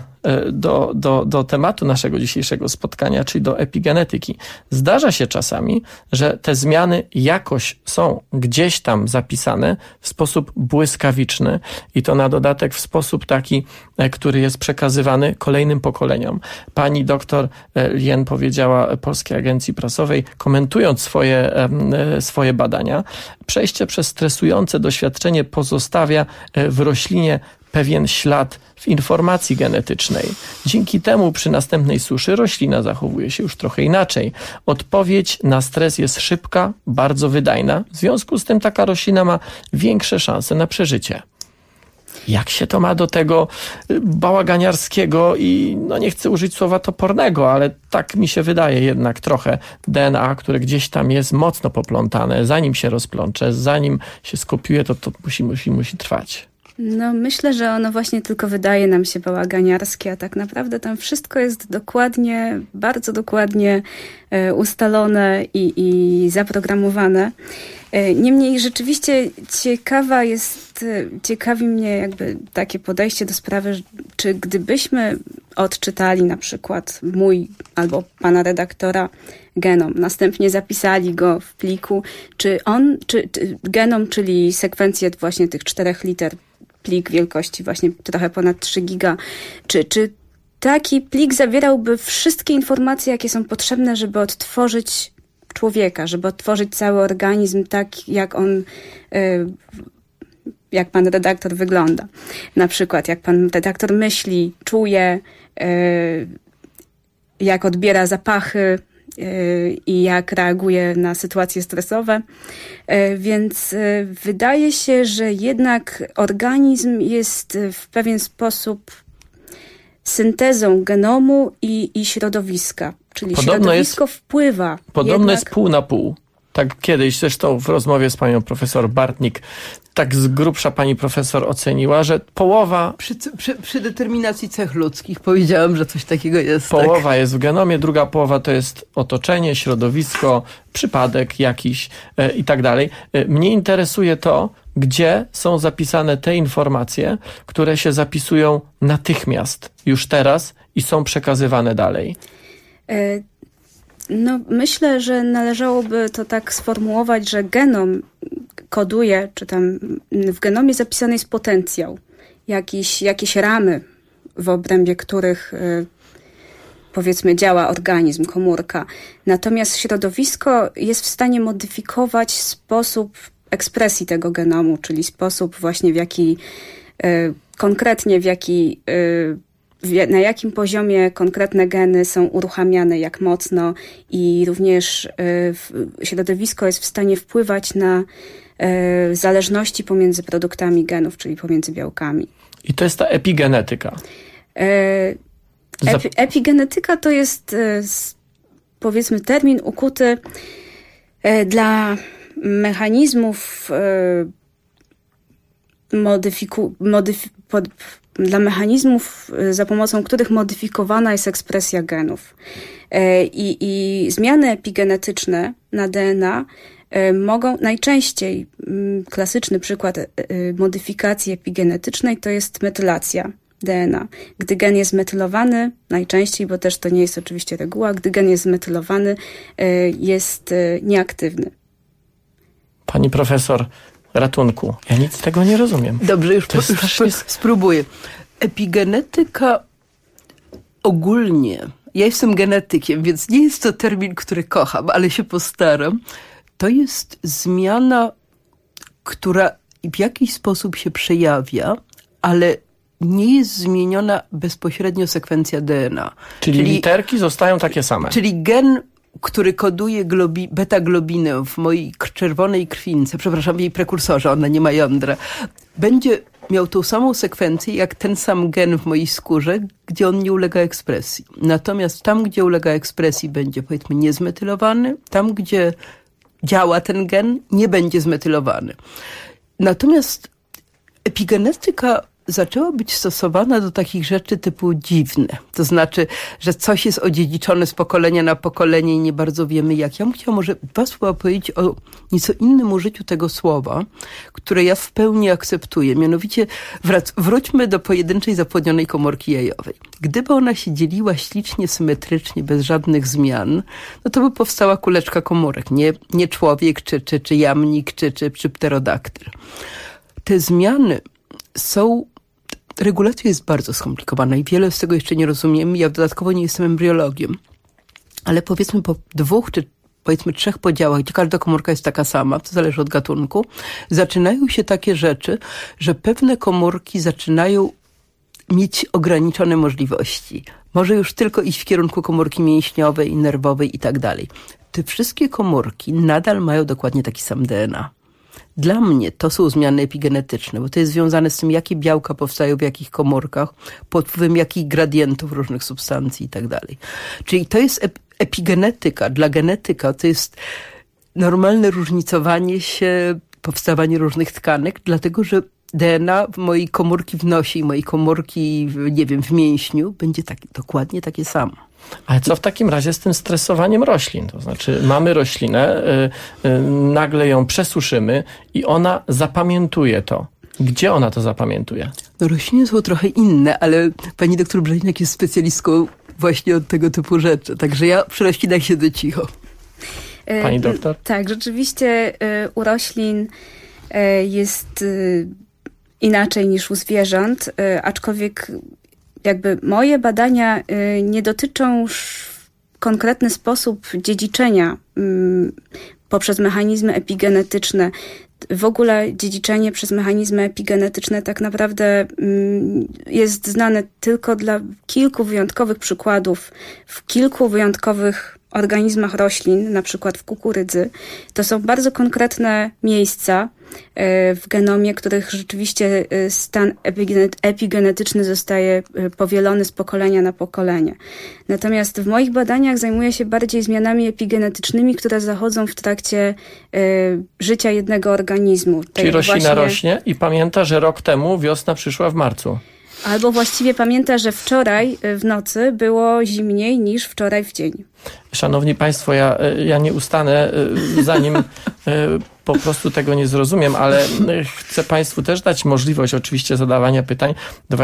do tematu naszego dzisiejszego spotkania, czyli do epigenetyki. Zdarza się czasami, że te zmiany jakoś są gdzieś tam zapisane w sposób błyskawiczny i to na dodatek w sposób taki, który jest przekazywany kolejnym pokoleniom. Pani doktor Lien powiedziała Polskiej Agencji Prasowej, komentując swoje badania, przejście przez stresujące doświadczenie pozostawia w roślinie pewien ślad w informacji genetycznej. Dzięki temu przy następnej suszy roślina zachowuje się już trochę inaczej. Odpowiedź na stres jest szybka, bardzo wydajna. W związku z tym taka roślina ma większe szanse na przeżycie. Jak się to ma do tego bałaganiarskiego i nie chcę użyć słowa topornego, ale tak mi się wydaje jednak trochę DNA, które gdzieś tam jest mocno poplątane, zanim się rozplącze, zanim się skopiuje, to musi trwać. Myślę, że ono właśnie tylko wydaje nam się bałaganiarskie, a tak naprawdę tam wszystko jest bardzo dokładnie ustalone i zaprogramowane. Niemniej rzeczywiście ciekawi mnie jakby takie podejście do sprawy, czy gdybyśmy odczytali na przykład mój albo pana redaktora genom, następnie zapisali go w pliku, czy genom, czyli sekwencję właśnie tych 4 liter, plik wielkości właśnie trochę ponad 3 giga, czy taki plik zawierałby wszystkie informacje, jakie są potrzebne, żeby odtworzyć człowieka, żeby odtworzyć cały organizm tak, jak pan redaktor wygląda. Na przykład, jak pan redaktor myśli, czuje, jak odbiera zapachy i jak reaguje na sytuacje stresowe. Więc wydaje się, że jednak organizm jest w pewien sposób syntezą genomu i środowiska. Czyli środowisko wpływa. Podobno jest pół na pół. Tak kiedyś, zresztą w rozmowie z panią profesor Bartnik, tak z grubsza pani profesor oceniła, że połowa... Przy determinacji cech ludzkich powiedziałam, że coś takiego jest. Połowa jest w genomie, druga połowa to jest otoczenie, środowisko, przypadek jakiś i tak dalej. Mnie interesuje to, gdzie są zapisane te informacje, które się zapisują natychmiast, już teraz i są przekazywane dalej. Myślę, że należałoby to tak sformułować, że genom koduje, czy tam w genomie zapisany jest potencjał, jakieś ramy, w obrębie których powiedzmy działa organizm, komórka. Natomiast środowisko jest w stanie modyfikować sposób ekspresji tego genomu, czyli sposób właśnie na jakim poziomie konkretne geny są uruchamiane, jak mocno i również środowisko jest w stanie wpływać na zależności pomiędzy produktami genów, czyli pomiędzy białkami. I to jest ta epigenetyka. Epigenetyka to jest powiedzmy termin ukuty dla mechanizmów dla mechanizmów, za pomocą których modyfikowana jest ekspresja genów. I zmiany epigenetyczne na DNA mogą najczęściej, klasyczny przykład modyfikacji epigenetycznej to jest metylacja DNA. Gdy gen jest metylowany, najczęściej, bo też to nie jest oczywiście reguła, gdy gen jest metylowany, jest nieaktywny. Pani profesor, ratunku. Ja nic z tego nie rozumiem. Dobrze, już spróbuję. Epigenetyka ogólnie, ja jestem genetykiem, więc nie jest to termin, który kocham, ale się postaram. To jest zmiana, która w jakiś sposób się przejawia, ale nie jest zmieniona bezpośrednio sekwencja DNA. Czyli literki zostają takie same. Czyli gen, który koduje beta-globinę w mojej czerwonej krwince, przepraszam, w jej prekursorze, ona nie ma jądra, będzie miał tą samą sekwencję jak ten sam gen w mojej skórze, gdzie on nie ulega ekspresji. Natomiast tam, gdzie ulega ekspresji, będzie, powiedzmy, niezmetylowany. Tam, gdzie działa ten gen, nie będzie zmetylowany. Natomiast epigenetyka zaczęła być stosowana do takich rzeczy typu dziwne. To znaczy, że coś jest odziedziczone z pokolenia na pokolenie i nie bardzo wiemy jak. Ja bym chciała może dwa słowa powiedzieć o nieco innym użyciu tego słowa, które ja w pełni akceptuję. Mianowicie wróćmy do pojedynczej zapłodnionej komórki jajowej. Gdyby ona się dzieliła ślicznie, symetrycznie, bez żadnych zmian, no to by powstała kuleczka komórek. Nie człowiek, czy jamnik, czy pterodaktyl. Te zmiany są... Regulacja jest bardzo skomplikowana i wiele z tego jeszcze nie rozumiemy. Ja dodatkowo nie jestem embriologiem. Ale powiedzmy po 2 czy powiedzmy 3 podziałach, gdzie każda komórka jest taka sama, to zależy od gatunku, zaczynają się takie rzeczy, że pewne komórki zaczynają mieć ograniczone możliwości. Może już tylko iść w kierunku komórki mięśniowej, nerwowej i tak dalej. Te wszystkie komórki nadal mają dokładnie taki sam DNA. Dla mnie to są zmiany epigenetyczne, bo to jest związane z tym, jakie białka powstają w jakich komórkach, pod wpływem jakich gradientów różnych substancji i tak dalej. Czyli to jest epigenetyka. Dla genetyka to jest normalne różnicowanie się, powstawanie różnych tkanek, dlatego że DNA w mojej komórki w nosie i mojej komórki, nie wiem, w mięśniu będzie dokładnie takie samo. Ale co w takim razie z tym stresowaniem roślin? To znaczy mamy roślinę, nagle ją przesuszymy i ona zapamiętuje to. Gdzie ona to zapamiętuje? No rośliny są trochę inne, ale pani doktor Brzezinek jest specjalistką właśnie od tego typu rzeczy. Także ja przy roślinach siedzę cicho. Pani doktor? Tak, rzeczywiście u roślin jest inaczej niż u zwierząt, aczkolwiek jakby moje badania nie dotyczą w konkretny sposób dziedziczenia poprzez mechanizmy epigenetyczne. W ogóle dziedziczenie przez mechanizmy epigenetyczne tak naprawdę jest znane tylko dla kilku wyjątkowych przykładów w kilku wyjątkowych organizmach roślin, na przykład w kukurydzy. To są bardzo konkretne miejsca w genomie, których rzeczywiście stan epigenetyczny zostaje powielony z pokolenia na pokolenie. Natomiast w moich badaniach zajmuję się bardziej zmianami epigenetycznymi, które zachodzą w trakcie życia jednego organizmu. Czyli roślina rośnie i pamięta, że rok temu wiosna przyszła w marcu. Albo właściwie pamięta, że wczoraj w nocy było zimniej niż wczoraj w dzień. Szanowni Państwo, ja nie ustanę, zanim po prostu tego nie zrozumiem, ale chcę Państwu też dać możliwość oczywiście zadawania pytań.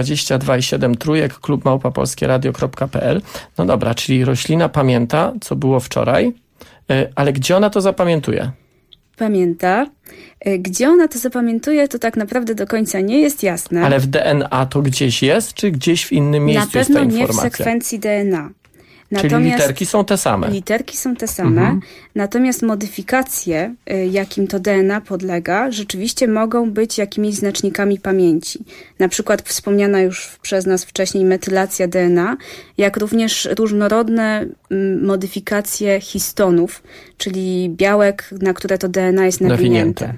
22,7 trójek, klub@polskieradio.pl. No dobra, czyli roślina pamięta, co było wczoraj, ale gdzie ona to zapamiętuje? Pamięta. Gdzie ona to zapamiętuje, to tak naprawdę do końca nie jest jasne. Ale w DNA to gdzieś jest, czy gdzieś w innym miejscu jest ta informacja? Na pewno nie w sekwencji DNA. Czyli literki są te same. Literki są te same, natomiast modyfikacje, jakim to DNA podlega, rzeczywiście mogą być jakimiś znacznikami pamięci. Na przykład wspomniana już przez nas wcześniej metylacja DNA, jak również różnorodne modyfikacje histonów, czyli białek, na które to DNA jest nawinięte.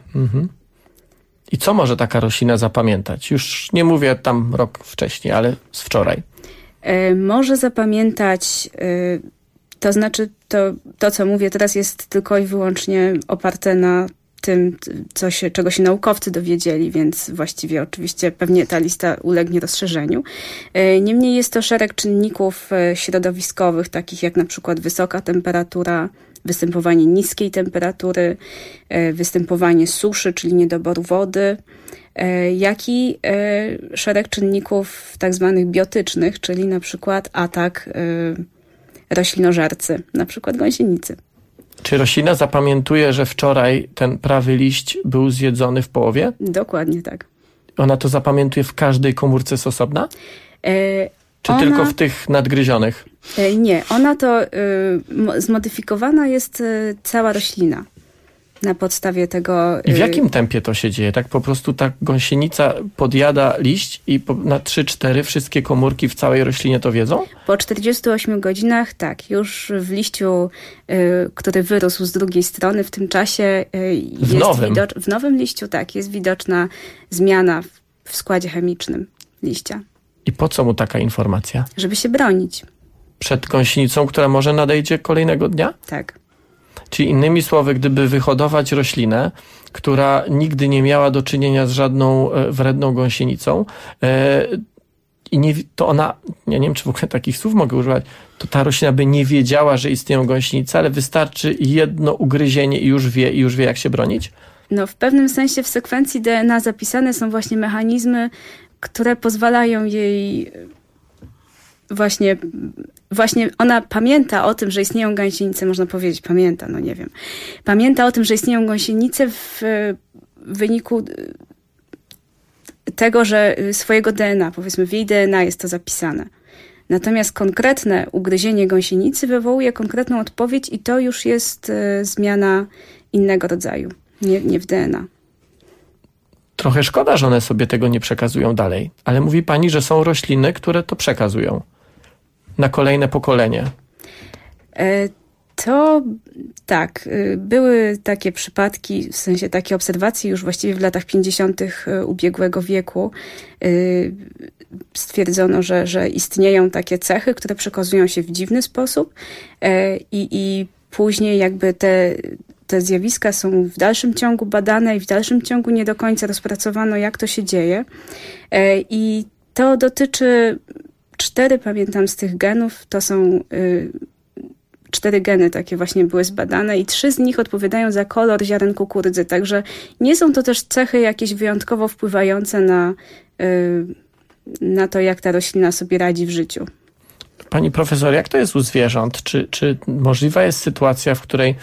I co może taka roślina zapamiętać? Już nie mówię tam rok wcześniej, ale z wczoraj. Może zapamiętać, to znaczy to co mówię teraz jest tylko i wyłącznie oparte na tym, czego się naukowcy dowiedzieli, więc właściwie oczywiście pewnie ta lista ulegnie rozszerzeniu. Niemniej jest to szereg czynników środowiskowych, takich jak na przykład wysoka temperatura, występowanie niskiej temperatury, występowanie suszy, czyli niedoboru wody, jak i szereg czynników tak zwanych biotycznych, czyli na przykład atak roślinożercy, na przykład gąsienicy. Czy roślina zapamiętuje, że wczoraj ten prawy liść był zjedzony w połowie? Dokładnie tak. Ona to zapamiętuje w każdej komórce z osobna? Czy tylko w tych nadgryzionych? Nie, ona to zmodyfikowana jest cała roślina na podstawie tego. I w jakim tempie to się dzieje? Tak po prostu ta gąsienica podjada liść i na 3-4 wszystkie komórki w całej roślinie to wiedzą? Po 48 godzinach, tak, już w liściu, który wyrósł z drugiej strony, w tym czasie w nowym liściu, tak, jest widoczna zmiana w składzie chemicznym liścia. I po co mu taka informacja? Żeby się bronić. Przed gąsienicą, która może nadejdzie kolejnego dnia? Tak. Czyli innymi słowy, gdyby wyhodować roślinę, która nigdy nie miała do czynienia z żadną wredną gąsienicą, to ona, ja nie wiem, czy w ogóle takich słów mogę używać, to ta roślina by nie wiedziała, że istnieją gąsienice, ale wystarczy jedno ugryzienie i już wie, jak się bronić? No, w pewnym sensie w sekwencji DNA zapisane są właśnie mechanizmy, które pozwalają jej właśnie ona pamięta o tym, że istnieją gąsienice, można powiedzieć, pamięta o tym, że istnieją gąsienice w wyniku tego, że swojego DNA, powiedzmy w jej DNA jest to zapisane. Natomiast konkretne ugryzienie gąsienicy wywołuje konkretną odpowiedź i to już jest zmiana innego rodzaju, nie w DNA. Trochę szkoda, że one sobie tego nie przekazują dalej, ale mówi pani, że są rośliny, które to przekazują na kolejne pokolenie. To tak, były takie przypadki, w sensie takie obserwacje już właściwie w latach 50. ubiegłego wieku. Stwierdzono, że istnieją takie cechy, które przekazują się w dziwny sposób i później jakby te zjawiska są w dalszym ciągu badane i w dalszym ciągu nie do końca rozpracowano, jak to się dzieje. I to dotyczy 4, pamiętam, z tych genów, to są 4 geny takie właśnie były zbadane i 3 z nich odpowiadają za kolor ziaren kukurydzy, także nie są to też cechy jakieś wyjątkowo wpływające na to, jak ta roślina sobie radzi w życiu. Pani profesor, jak to jest u zwierząt? Czy możliwa jest sytuacja, w której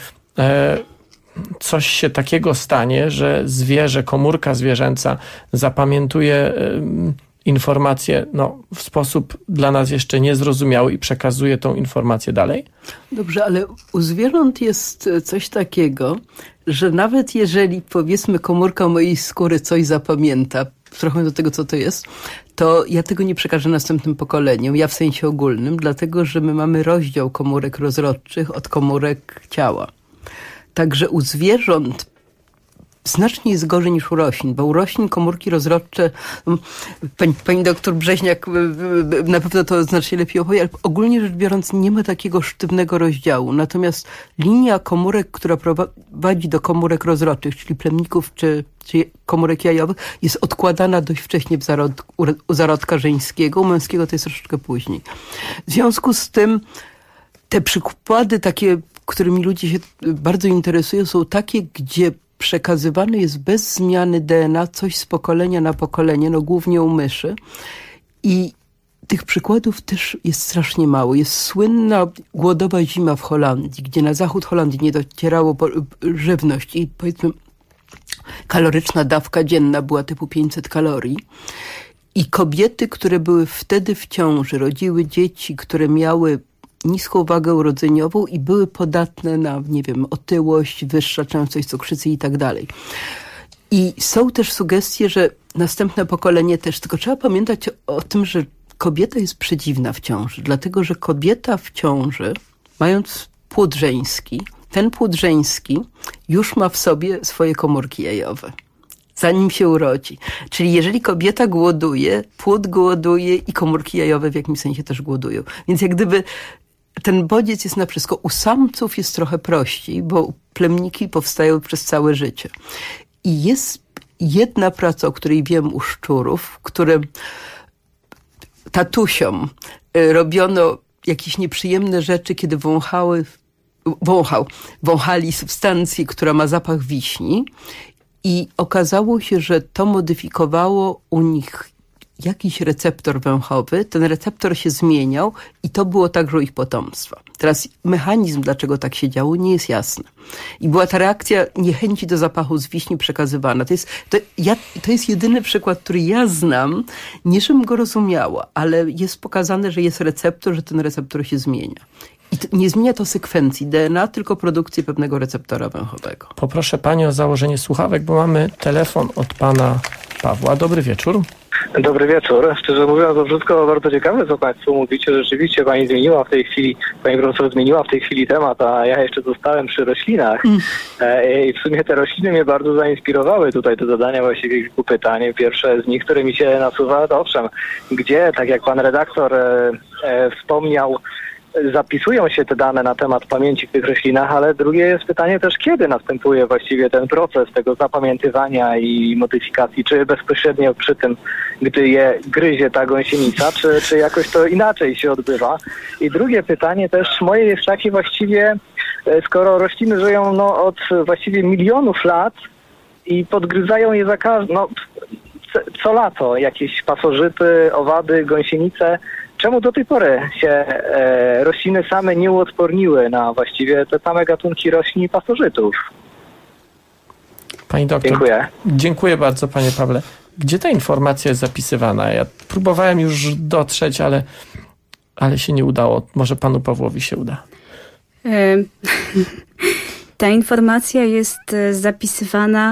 coś się takiego stanie, że komórka zwierzęca zapamiętuje informację w sposób dla nas jeszcze niezrozumiały i przekazuje tą informację dalej? Dobrze, ale u zwierząt jest coś takiego, że nawet jeżeli, powiedzmy, komórka mojej skóry coś zapamięta, trochę do tego, co to jest, to ja tego nie przekażę następnym pokoleniom, ja w sensie ogólnym, dlatego, że my mamy rozdział komórek rozrodczych od komórek ciała. Także u zwierząt znacznie jest gorzej niż u roślin, bo u roślin komórki rozrodcze, pani doktor Brzeźniak na pewno to znacznie lepiej opowie, ale ogólnie rzecz biorąc nie ma takiego sztywnego rozdziału. Natomiast linia komórek, która prowadzi do komórek rozrodczych, czyli plemników czy komórek jajowych, jest odkładana dość wcześnie u zarodka żeńskiego, u męskiego to jest troszeczkę później. W związku z tym te przykłady takie, którymi ludzie się bardzo interesują, są takie, gdzie przekazywane jest bez zmiany DNA coś z pokolenia na pokolenie, głównie u myszy. I tych przykładów też jest strasznie mało. Jest słynna głodowa zima w Holandii, gdzie na zachód Holandii nie docierało żywność i powiedzmy kaloryczna dawka dzienna była typu 500 kalorii. I kobiety, które były wtedy w ciąży, rodziły dzieci, które miały niską wagę urodzeniową i były podatne na, otyłość, wyższa częstość cukrzycy i tak dalej. I są też sugestie, że następne pokolenie też, tylko trzeba pamiętać o tym, że kobieta jest przedziwna w ciąży, dlatego, że kobieta w ciąży, mając płód żeński, ten płód żeński już ma w sobie swoje komórki jajowe, zanim się urodzi. Czyli jeżeli kobieta głoduje, płód głoduje i komórki jajowe w jakimś sensie też głodują. Więc jak gdyby ten bodziec jest na wszystko. U samców jest trochę prościej, bo plemniki powstają przez całe życie. I jest jedna praca, o której wiem u szczurów, które tatusiom robiono jakieś nieprzyjemne rzeczy, kiedy wąchali substancję, która ma zapach wiśni i okazało się, że to modyfikowało u nich jakiś receptor węchowy, ten receptor się zmieniał i to było także u ich potomstwa. Teraz mechanizm, dlaczego tak się działo, nie jest jasny. I była ta reakcja niechęci do zapachu z wiśni przekazywana. To jest jedyny przykład, który ja znam, nie żebym go rozumiała, ale jest pokazane, że jest receptor, że ten receptor się zmienia. I nie zmienia to sekwencji DNA, tylko produkcji pewnego receptora węchowego. Poproszę Panią o założenie słuchawek, bo mamy telefon od Pana Pawła. Dobry wieczór. Dobry wieczór. Szczerze mówiąc, to wszystko bardzo ciekawe, co Państwo mówicie. Rzeczywiście Pani profesor zmieniła w tej chwili temat, a ja jeszcze zostałem przy roślinach. I w sumie te rośliny mnie bardzo zainspirowały tutaj do zadania właściwie kilku pytań. Pierwsze z nich, które mi się nasuwa, to owszem, gdzie, tak jak Pan redaktor wspomniał, zapisują się te dane na temat pamięci w tych roślinach, ale drugie jest pytanie też, kiedy następuje właściwie ten proces tego zapamiętywania i modyfikacji, czy bezpośrednio przy tym, gdy je gryzie ta gąsienica, czy jakoś to inaczej się odbywa. I drugie pytanie też moje jest takie właściwie, skoro rośliny żyją od właściwie milionów lat i podgryzają je co lato jakieś pasożyty, owady, gąsienice, czemu do tej pory się rośliny same nie uodporniły na właściwie te same gatunki roślin i pasożytów? Pani doktor, dziękuję. Dziękuję bardzo, Panie Pawle. Gdzie ta informacja jest zapisywana? Ja próbowałem już dotrzeć, ale się nie udało. Może Panu Pawłowi się uda. Ta informacja jest zapisywana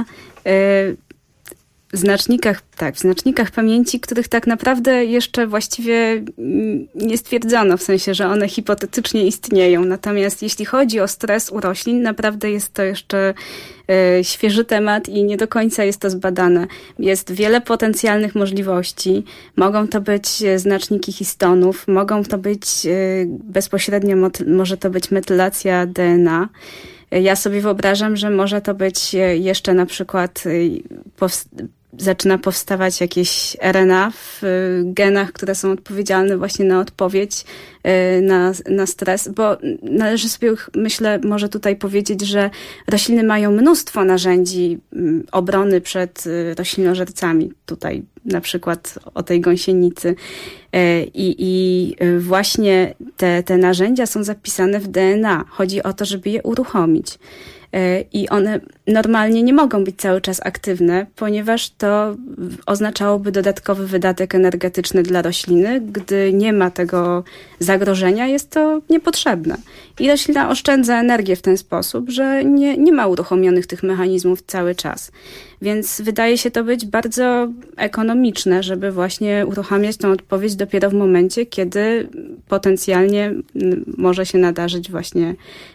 w znacznikach pamięci, których tak naprawdę jeszcze właściwie nie stwierdzono, w sensie, że one hipotetycznie istnieją. Natomiast jeśli chodzi o stres u roślin, naprawdę jest to jeszcze świeży temat i nie do końca jest to zbadane. Jest wiele potencjalnych możliwości. Mogą to być znaczniki histonów, mogą to być bezpośrednio, może to być metylacja DNA. Ja sobie wyobrażam, że może to być jeszcze na przykład zaczyna powstawać jakieś RNA w genach, które są odpowiedzialne właśnie na odpowiedź na stres, bo należy sobie, myślę, może tutaj powiedzieć, że rośliny mają mnóstwo narzędzi obrony przed roślinożercami. Tutaj na przykład o tej gąsienicy. I właśnie te narzędzia są zapisane w DNA. Chodzi o to, żeby je uruchomić. I one normalnie nie mogą być cały czas aktywne, ponieważ to oznaczałoby dodatkowy wydatek energetyczny dla rośliny. Gdy nie ma tego zagrożenia, jest to niepotrzebne. I roślina oszczędza energię w ten sposób, że nie ma uruchomionych tych mechanizmów cały czas. Więc wydaje się to być bardzo ekonomiczne, żeby właśnie uruchamiać tą odpowiedź dopiero w momencie, kiedy potencjalnie może się nadarzyć właśnie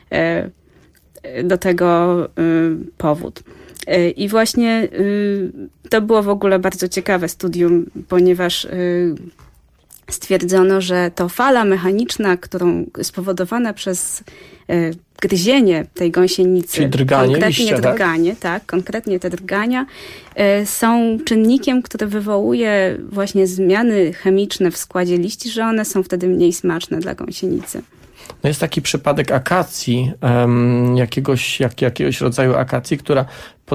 do tego powód. I właśnie to było w ogóle bardzo ciekawe studium, ponieważ stwierdzono, że to fala mechaniczna, którą spowodowana przez gryzienie tej gąsienicy, czyli drganie liścia, konkretnie te drgania są czynnikiem, który wywołuje właśnie zmiany chemiczne w składzie liści, że one są wtedy mniej smaczne dla gąsienicy. No jest taki przypadek akacji, jakiegoś rodzaju akacji, która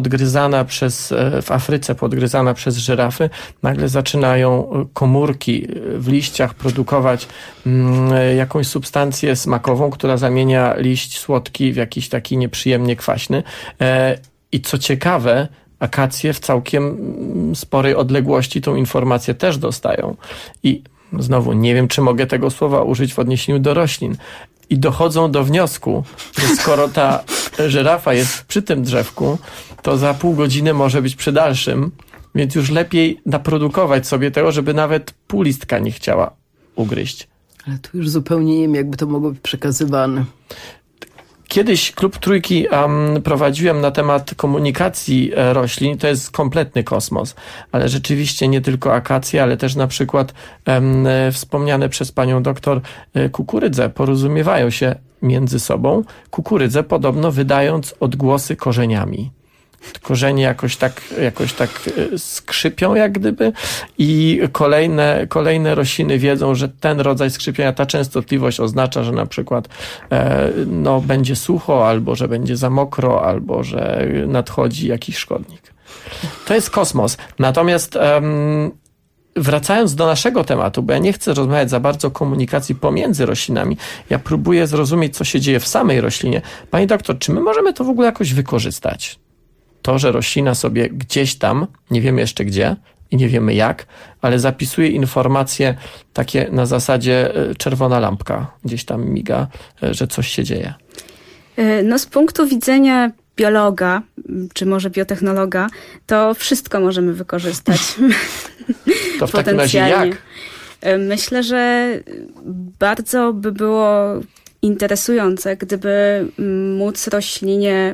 w Afryce podgryzana przez żyrafy, nagle zaczynają komórki w liściach produkować jakąś substancję smakową, która zamienia liść słodki w jakiś taki nieprzyjemnie kwaśny. I co ciekawe, akacje w całkiem sporej odległości tą informację też dostają. I znowu, nie wiem, czy mogę tego słowa użyć w odniesieniu do roślin. I dochodzą do wniosku, że skoro ta żyrafa jest przy tym drzewku, to za pół godziny może być przy dalszym, więc już lepiej naprodukować sobie tego, żeby nawet pół listka nie chciała ugryźć. Ale tu już zupełnie nie wiem, jakby to mogło być przekazywane. Kiedyś Klub Trójki prowadziłem na temat komunikacji roślin. To jest kompletny kosmos, ale rzeczywiście nie tylko akacje, ale też na przykład wspomniane przez panią doktor kukurydze porozumiewają się między sobą. Kukurydze podobno wydając odgłosy korzeniami. Korzenie jakoś tak skrzypią jak gdyby i kolejne rośliny wiedzą, że ten rodzaj skrzypienia, ta częstotliwość oznacza, że na przykład będzie sucho, albo że będzie za mokro, albo że nadchodzi jakiś szkodnik. To jest kosmos. Natomiast wracając do naszego tematu, bo ja nie chcę rozmawiać za bardzo o komunikacji pomiędzy roślinami, ja próbuję zrozumieć, co się dzieje w samej roślinie. Pani doktor, czy my możemy to w ogóle jakoś wykorzystać? To, że roślina sobie gdzieś tam, nie wiemy jeszcze gdzie i nie wiemy jak, ale zapisuje informacje takie na zasadzie czerwona lampka, gdzieś tam miga, że coś się dzieje. Z punktu widzenia biologa, czy może biotechnologa, to wszystko możemy wykorzystać. To w takim razie jak? Myślę, że bardzo by było interesujące, gdyby móc roślinie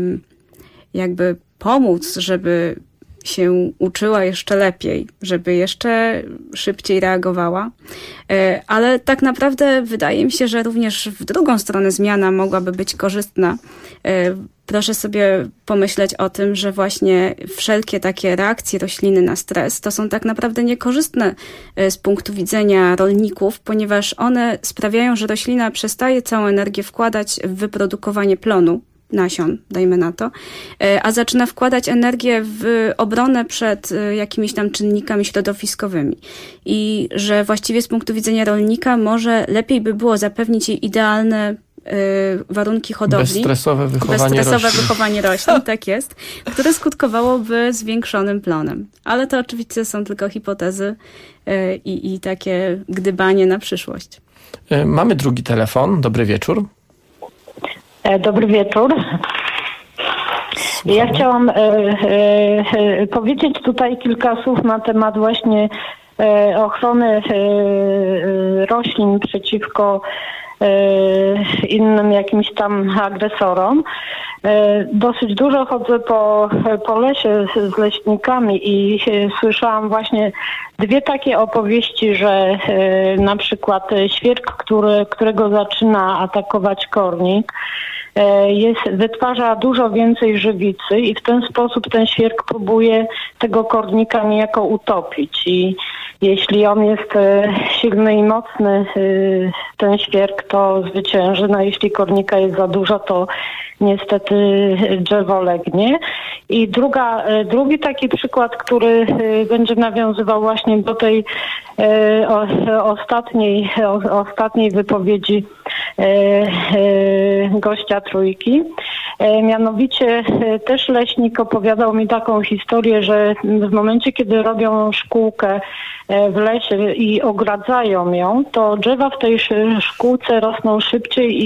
jakby pomóc, żeby się uczyła jeszcze lepiej, żeby jeszcze szybciej reagowała. Ale tak naprawdę wydaje mi się, że również w drugą stronę zmiana mogłaby być korzystna. Proszę sobie pomyśleć o tym, że właśnie wszelkie takie reakcje rośliny na stres to są tak naprawdę niekorzystne z punktu widzenia rolników, ponieważ one sprawiają, że roślina przestaje całą energię wkładać w wyprodukowanie plonu, nasion, dajmy na to, a zaczyna wkładać energię w obronę przed jakimiś tam czynnikami środowiskowymi. I że właściwie z punktu widzenia rolnika może lepiej by było zapewnić jej idealne warunki hodowli. Bezstresowe wychowanie roślin, tak jest, które skutkowałoby zwiększonym plonem. Ale to oczywiście są tylko hipotezy i takie gdybanie na przyszłość. Mamy drugi telefon. Dobry wieczór. Dobry wieczór. Ja chciałam powiedzieć tutaj kilka słów na temat właśnie ochrony roślin przeciwko innym jakimś tam agresorom. Dosyć dużo chodzę po lesie z leśnikami i słyszałam właśnie dwie takie opowieści, że na przykład świerk, którego zaczyna atakować kornik, wytwarza dużo więcej żywicy i w ten sposób ten świerk próbuje tego kornika niejako utopić. I jeśli on jest silny i mocny, ten świerk, to zwycięży. No jeśli kornika jest za dużo, to niestety drzewo legnie. I drugi taki przykład, który będzie nawiązywał właśnie do tej ostatniej wypowiedzi gościa Trójki. Mianowicie też leśnik opowiadał mi taką historię, że w momencie, kiedy robią szkółkę w lesie i ogradzają ją, to drzewa w tej szkółce rosną szybciej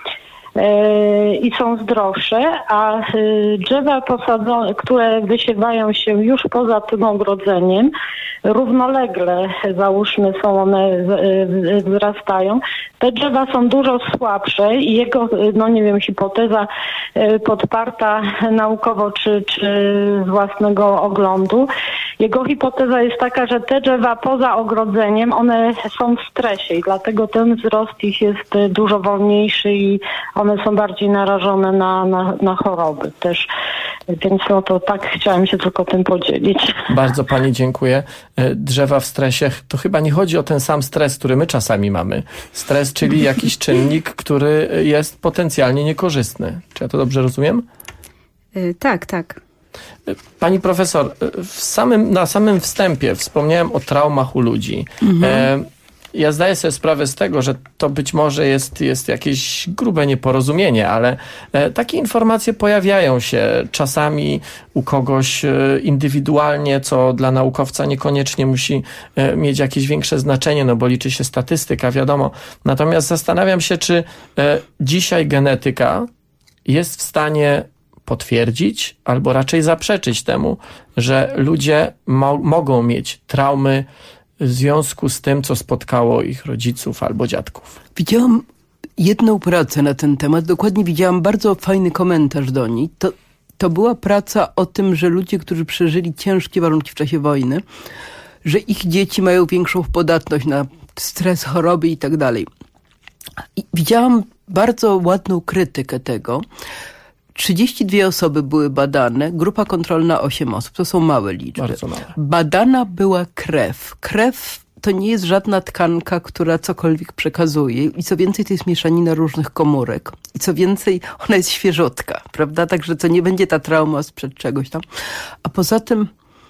i są zdrowsze, a drzewa posadzone, które wysiewają się już poza tym ogrodzeniem, równolegle, załóżmy, są one, wzrastają. Te drzewa są dużo słabsze i jego, hipoteza podparta naukowo czy z własnego oglądu. Jego hipoteza jest taka, że te drzewa poza ogrodzeniem, one są w stresie i dlatego ten wzrost ich jest dużo wolniejszy i one są bardziej narażone na choroby też. Więc to tak chciałam się tylko tym podzielić. Bardzo pani dziękuję. Drzewa w stresie, to chyba nie chodzi o ten sam stres, który my czasami mamy. Stres, czyli jakiś czynnik, który jest potencjalnie niekorzystny. Czy ja to dobrze rozumiem? Tak. Pani profesor, na samym wstępie wspomniałem o traumach u ludzi. Ja zdaję sobie sprawę z tego, że to być może jest jakieś grube nieporozumienie, ale takie informacje pojawiają się czasami u kogoś indywidualnie, co dla naukowca niekoniecznie musi mieć jakieś większe znaczenie, no bo liczy się statystyka, wiadomo. Natomiast zastanawiam się, czy dzisiaj genetyka jest w stanie potwierdzić albo raczej zaprzeczyć temu, że ludzie mogą mieć traumy w związku z tym, co spotkało ich rodziców albo dziadków. Widziałam jedną pracę na ten temat. Dokładnie widziałam bardzo fajny komentarz do niej. To była praca o tym, że ludzie, którzy przeżyli ciężkie warunki w czasie wojny, że ich dzieci mają większą podatność na stres, choroby i tak dalej. I widziałam bardzo ładną krytykę tego. 32 osoby były badane, grupa kontrolna 8 osób. To są małe liczby. Bardzo małe. Badana była krew. Krew to nie jest żadna tkanka, która cokolwiek przekazuje. I co więcej, to jest mieszanina różnych komórek. I co więcej, ona jest świeżotka, prawda? Także to nie będzie ta trauma sprzed czegoś tam. A poza tym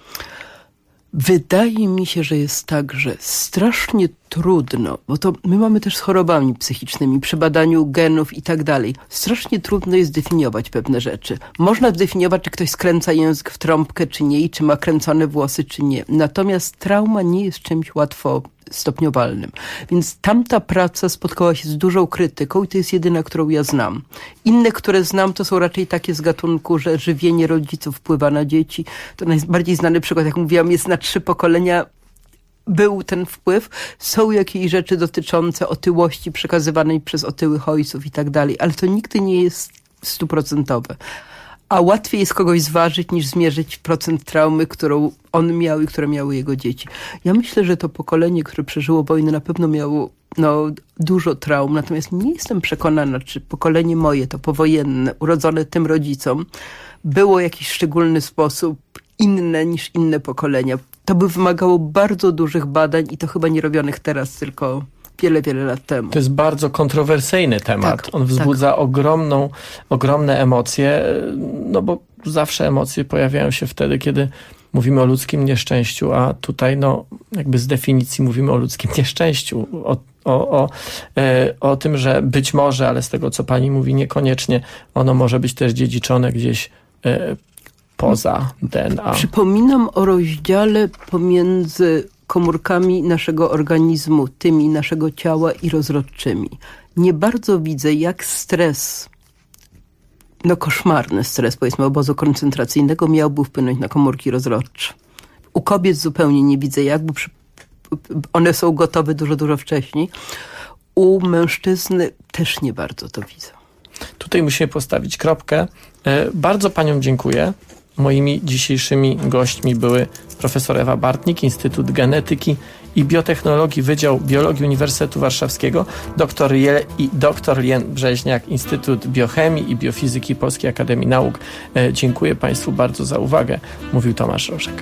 wydaje mi się, że jest tak, że strasznie trudno, bo to my mamy też z chorobami psychicznymi, przy badaniu genów i tak dalej. Strasznie trudno jest zdefiniować pewne rzeczy. Można zdefiniować, czy ktoś skręca język w trąbkę, czy nie, i czy ma kręcone włosy, czy nie. Natomiast trauma nie jest czymś łatwo stopniowalnym. Więc tamta praca spotkała się z dużą krytyką i to jest jedyna, którą ja znam. Inne, które znam, to są raczej takie z gatunku, że żywienie rodziców wpływa na dzieci. To najbardziej znany przykład, jak mówiłam, jest na 3 pokolenia był ten wpływ. Są jakieś rzeczy dotyczące otyłości przekazywanej przez otyłych ojców i tak dalej, ale to nigdy nie jest 100%. A łatwiej jest kogoś zważyć, niż zmierzyć procent traumy, którą on miał i które miały jego dzieci. Ja myślę, że to pokolenie, które przeżyło wojnę, na pewno miało dużo traum, natomiast nie jestem przekonana, czy pokolenie moje, to powojenne, urodzone tym rodzicom, było w jakiś szczególny sposób inne niż inne pokolenia. To by wymagało bardzo dużych badań i to chyba nie robionych teraz, tylko wiele, wiele lat temu. To jest bardzo kontrowersyjny temat. Tak, on wzbudza ogromne emocje, no bo zawsze emocje pojawiają się wtedy, kiedy mówimy o ludzkim nieszczęściu, a tutaj jakby z definicji mówimy o ludzkim nieszczęściu, o tym, że być może, ale z tego, co pani mówi, niekoniecznie ono może być też dziedziczone gdzieś poza DNA. Przypominam o rozdziale pomiędzy komórkami naszego organizmu, tymi naszego ciała i rozrodczymi. Nie bardzo widzę, jak stres, koszmarny stres, powiedzmy, obozu koncentracyjnego miałby wpłynąć na komórki rozrodcze. U kobiet zupełnie nie widzę jak, bo one są gotowe dużo, dużo wcześniej. U mężczyzny też nie bardzo to widzę. Tutaj musimy postawić kropkę. Bardzo paniom dziękuję. Moimi dzisiejszymi gośćmi były profesor Ewa Bartnik, Instytut Genetyki i Biotechnologii, Wydział Biologii Uniwersytetu Warszawskiego, dr Jen Brzeźniak, Instytut Biochemii i Biofizyki Polskiej Akademii Nauk. Dziękuję państwu bardzo za uwagę. Mówił Tomasz Rożek.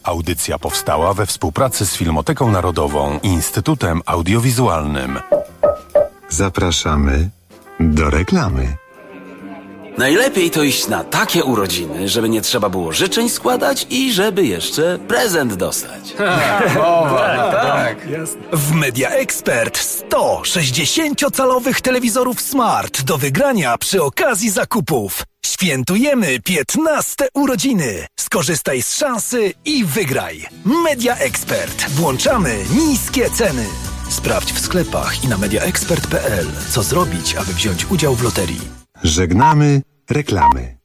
Audycja powstała we współpracy z Filmoteką Narodową i Instytutem Audiowizualnym. Zapraszamy do reklamy. Najlepiej to iść na takie urodziny, żeby nie trzeba było życzeń składać i żeby jeszcze prezent dostać. Tak. W Media Expert 100 60-calowych telewizorów Smart do wygrania przy okazji zakupów. Świętujemy 15 urodziny. Skorzystaj z szansy i wygraj. Media Expert. Włączamy niskie ceny. Sprawdź w sklepach i na mediaexpert.pl, co zrobić, aby wziąć udział w loterii. Żegnamy reklamy.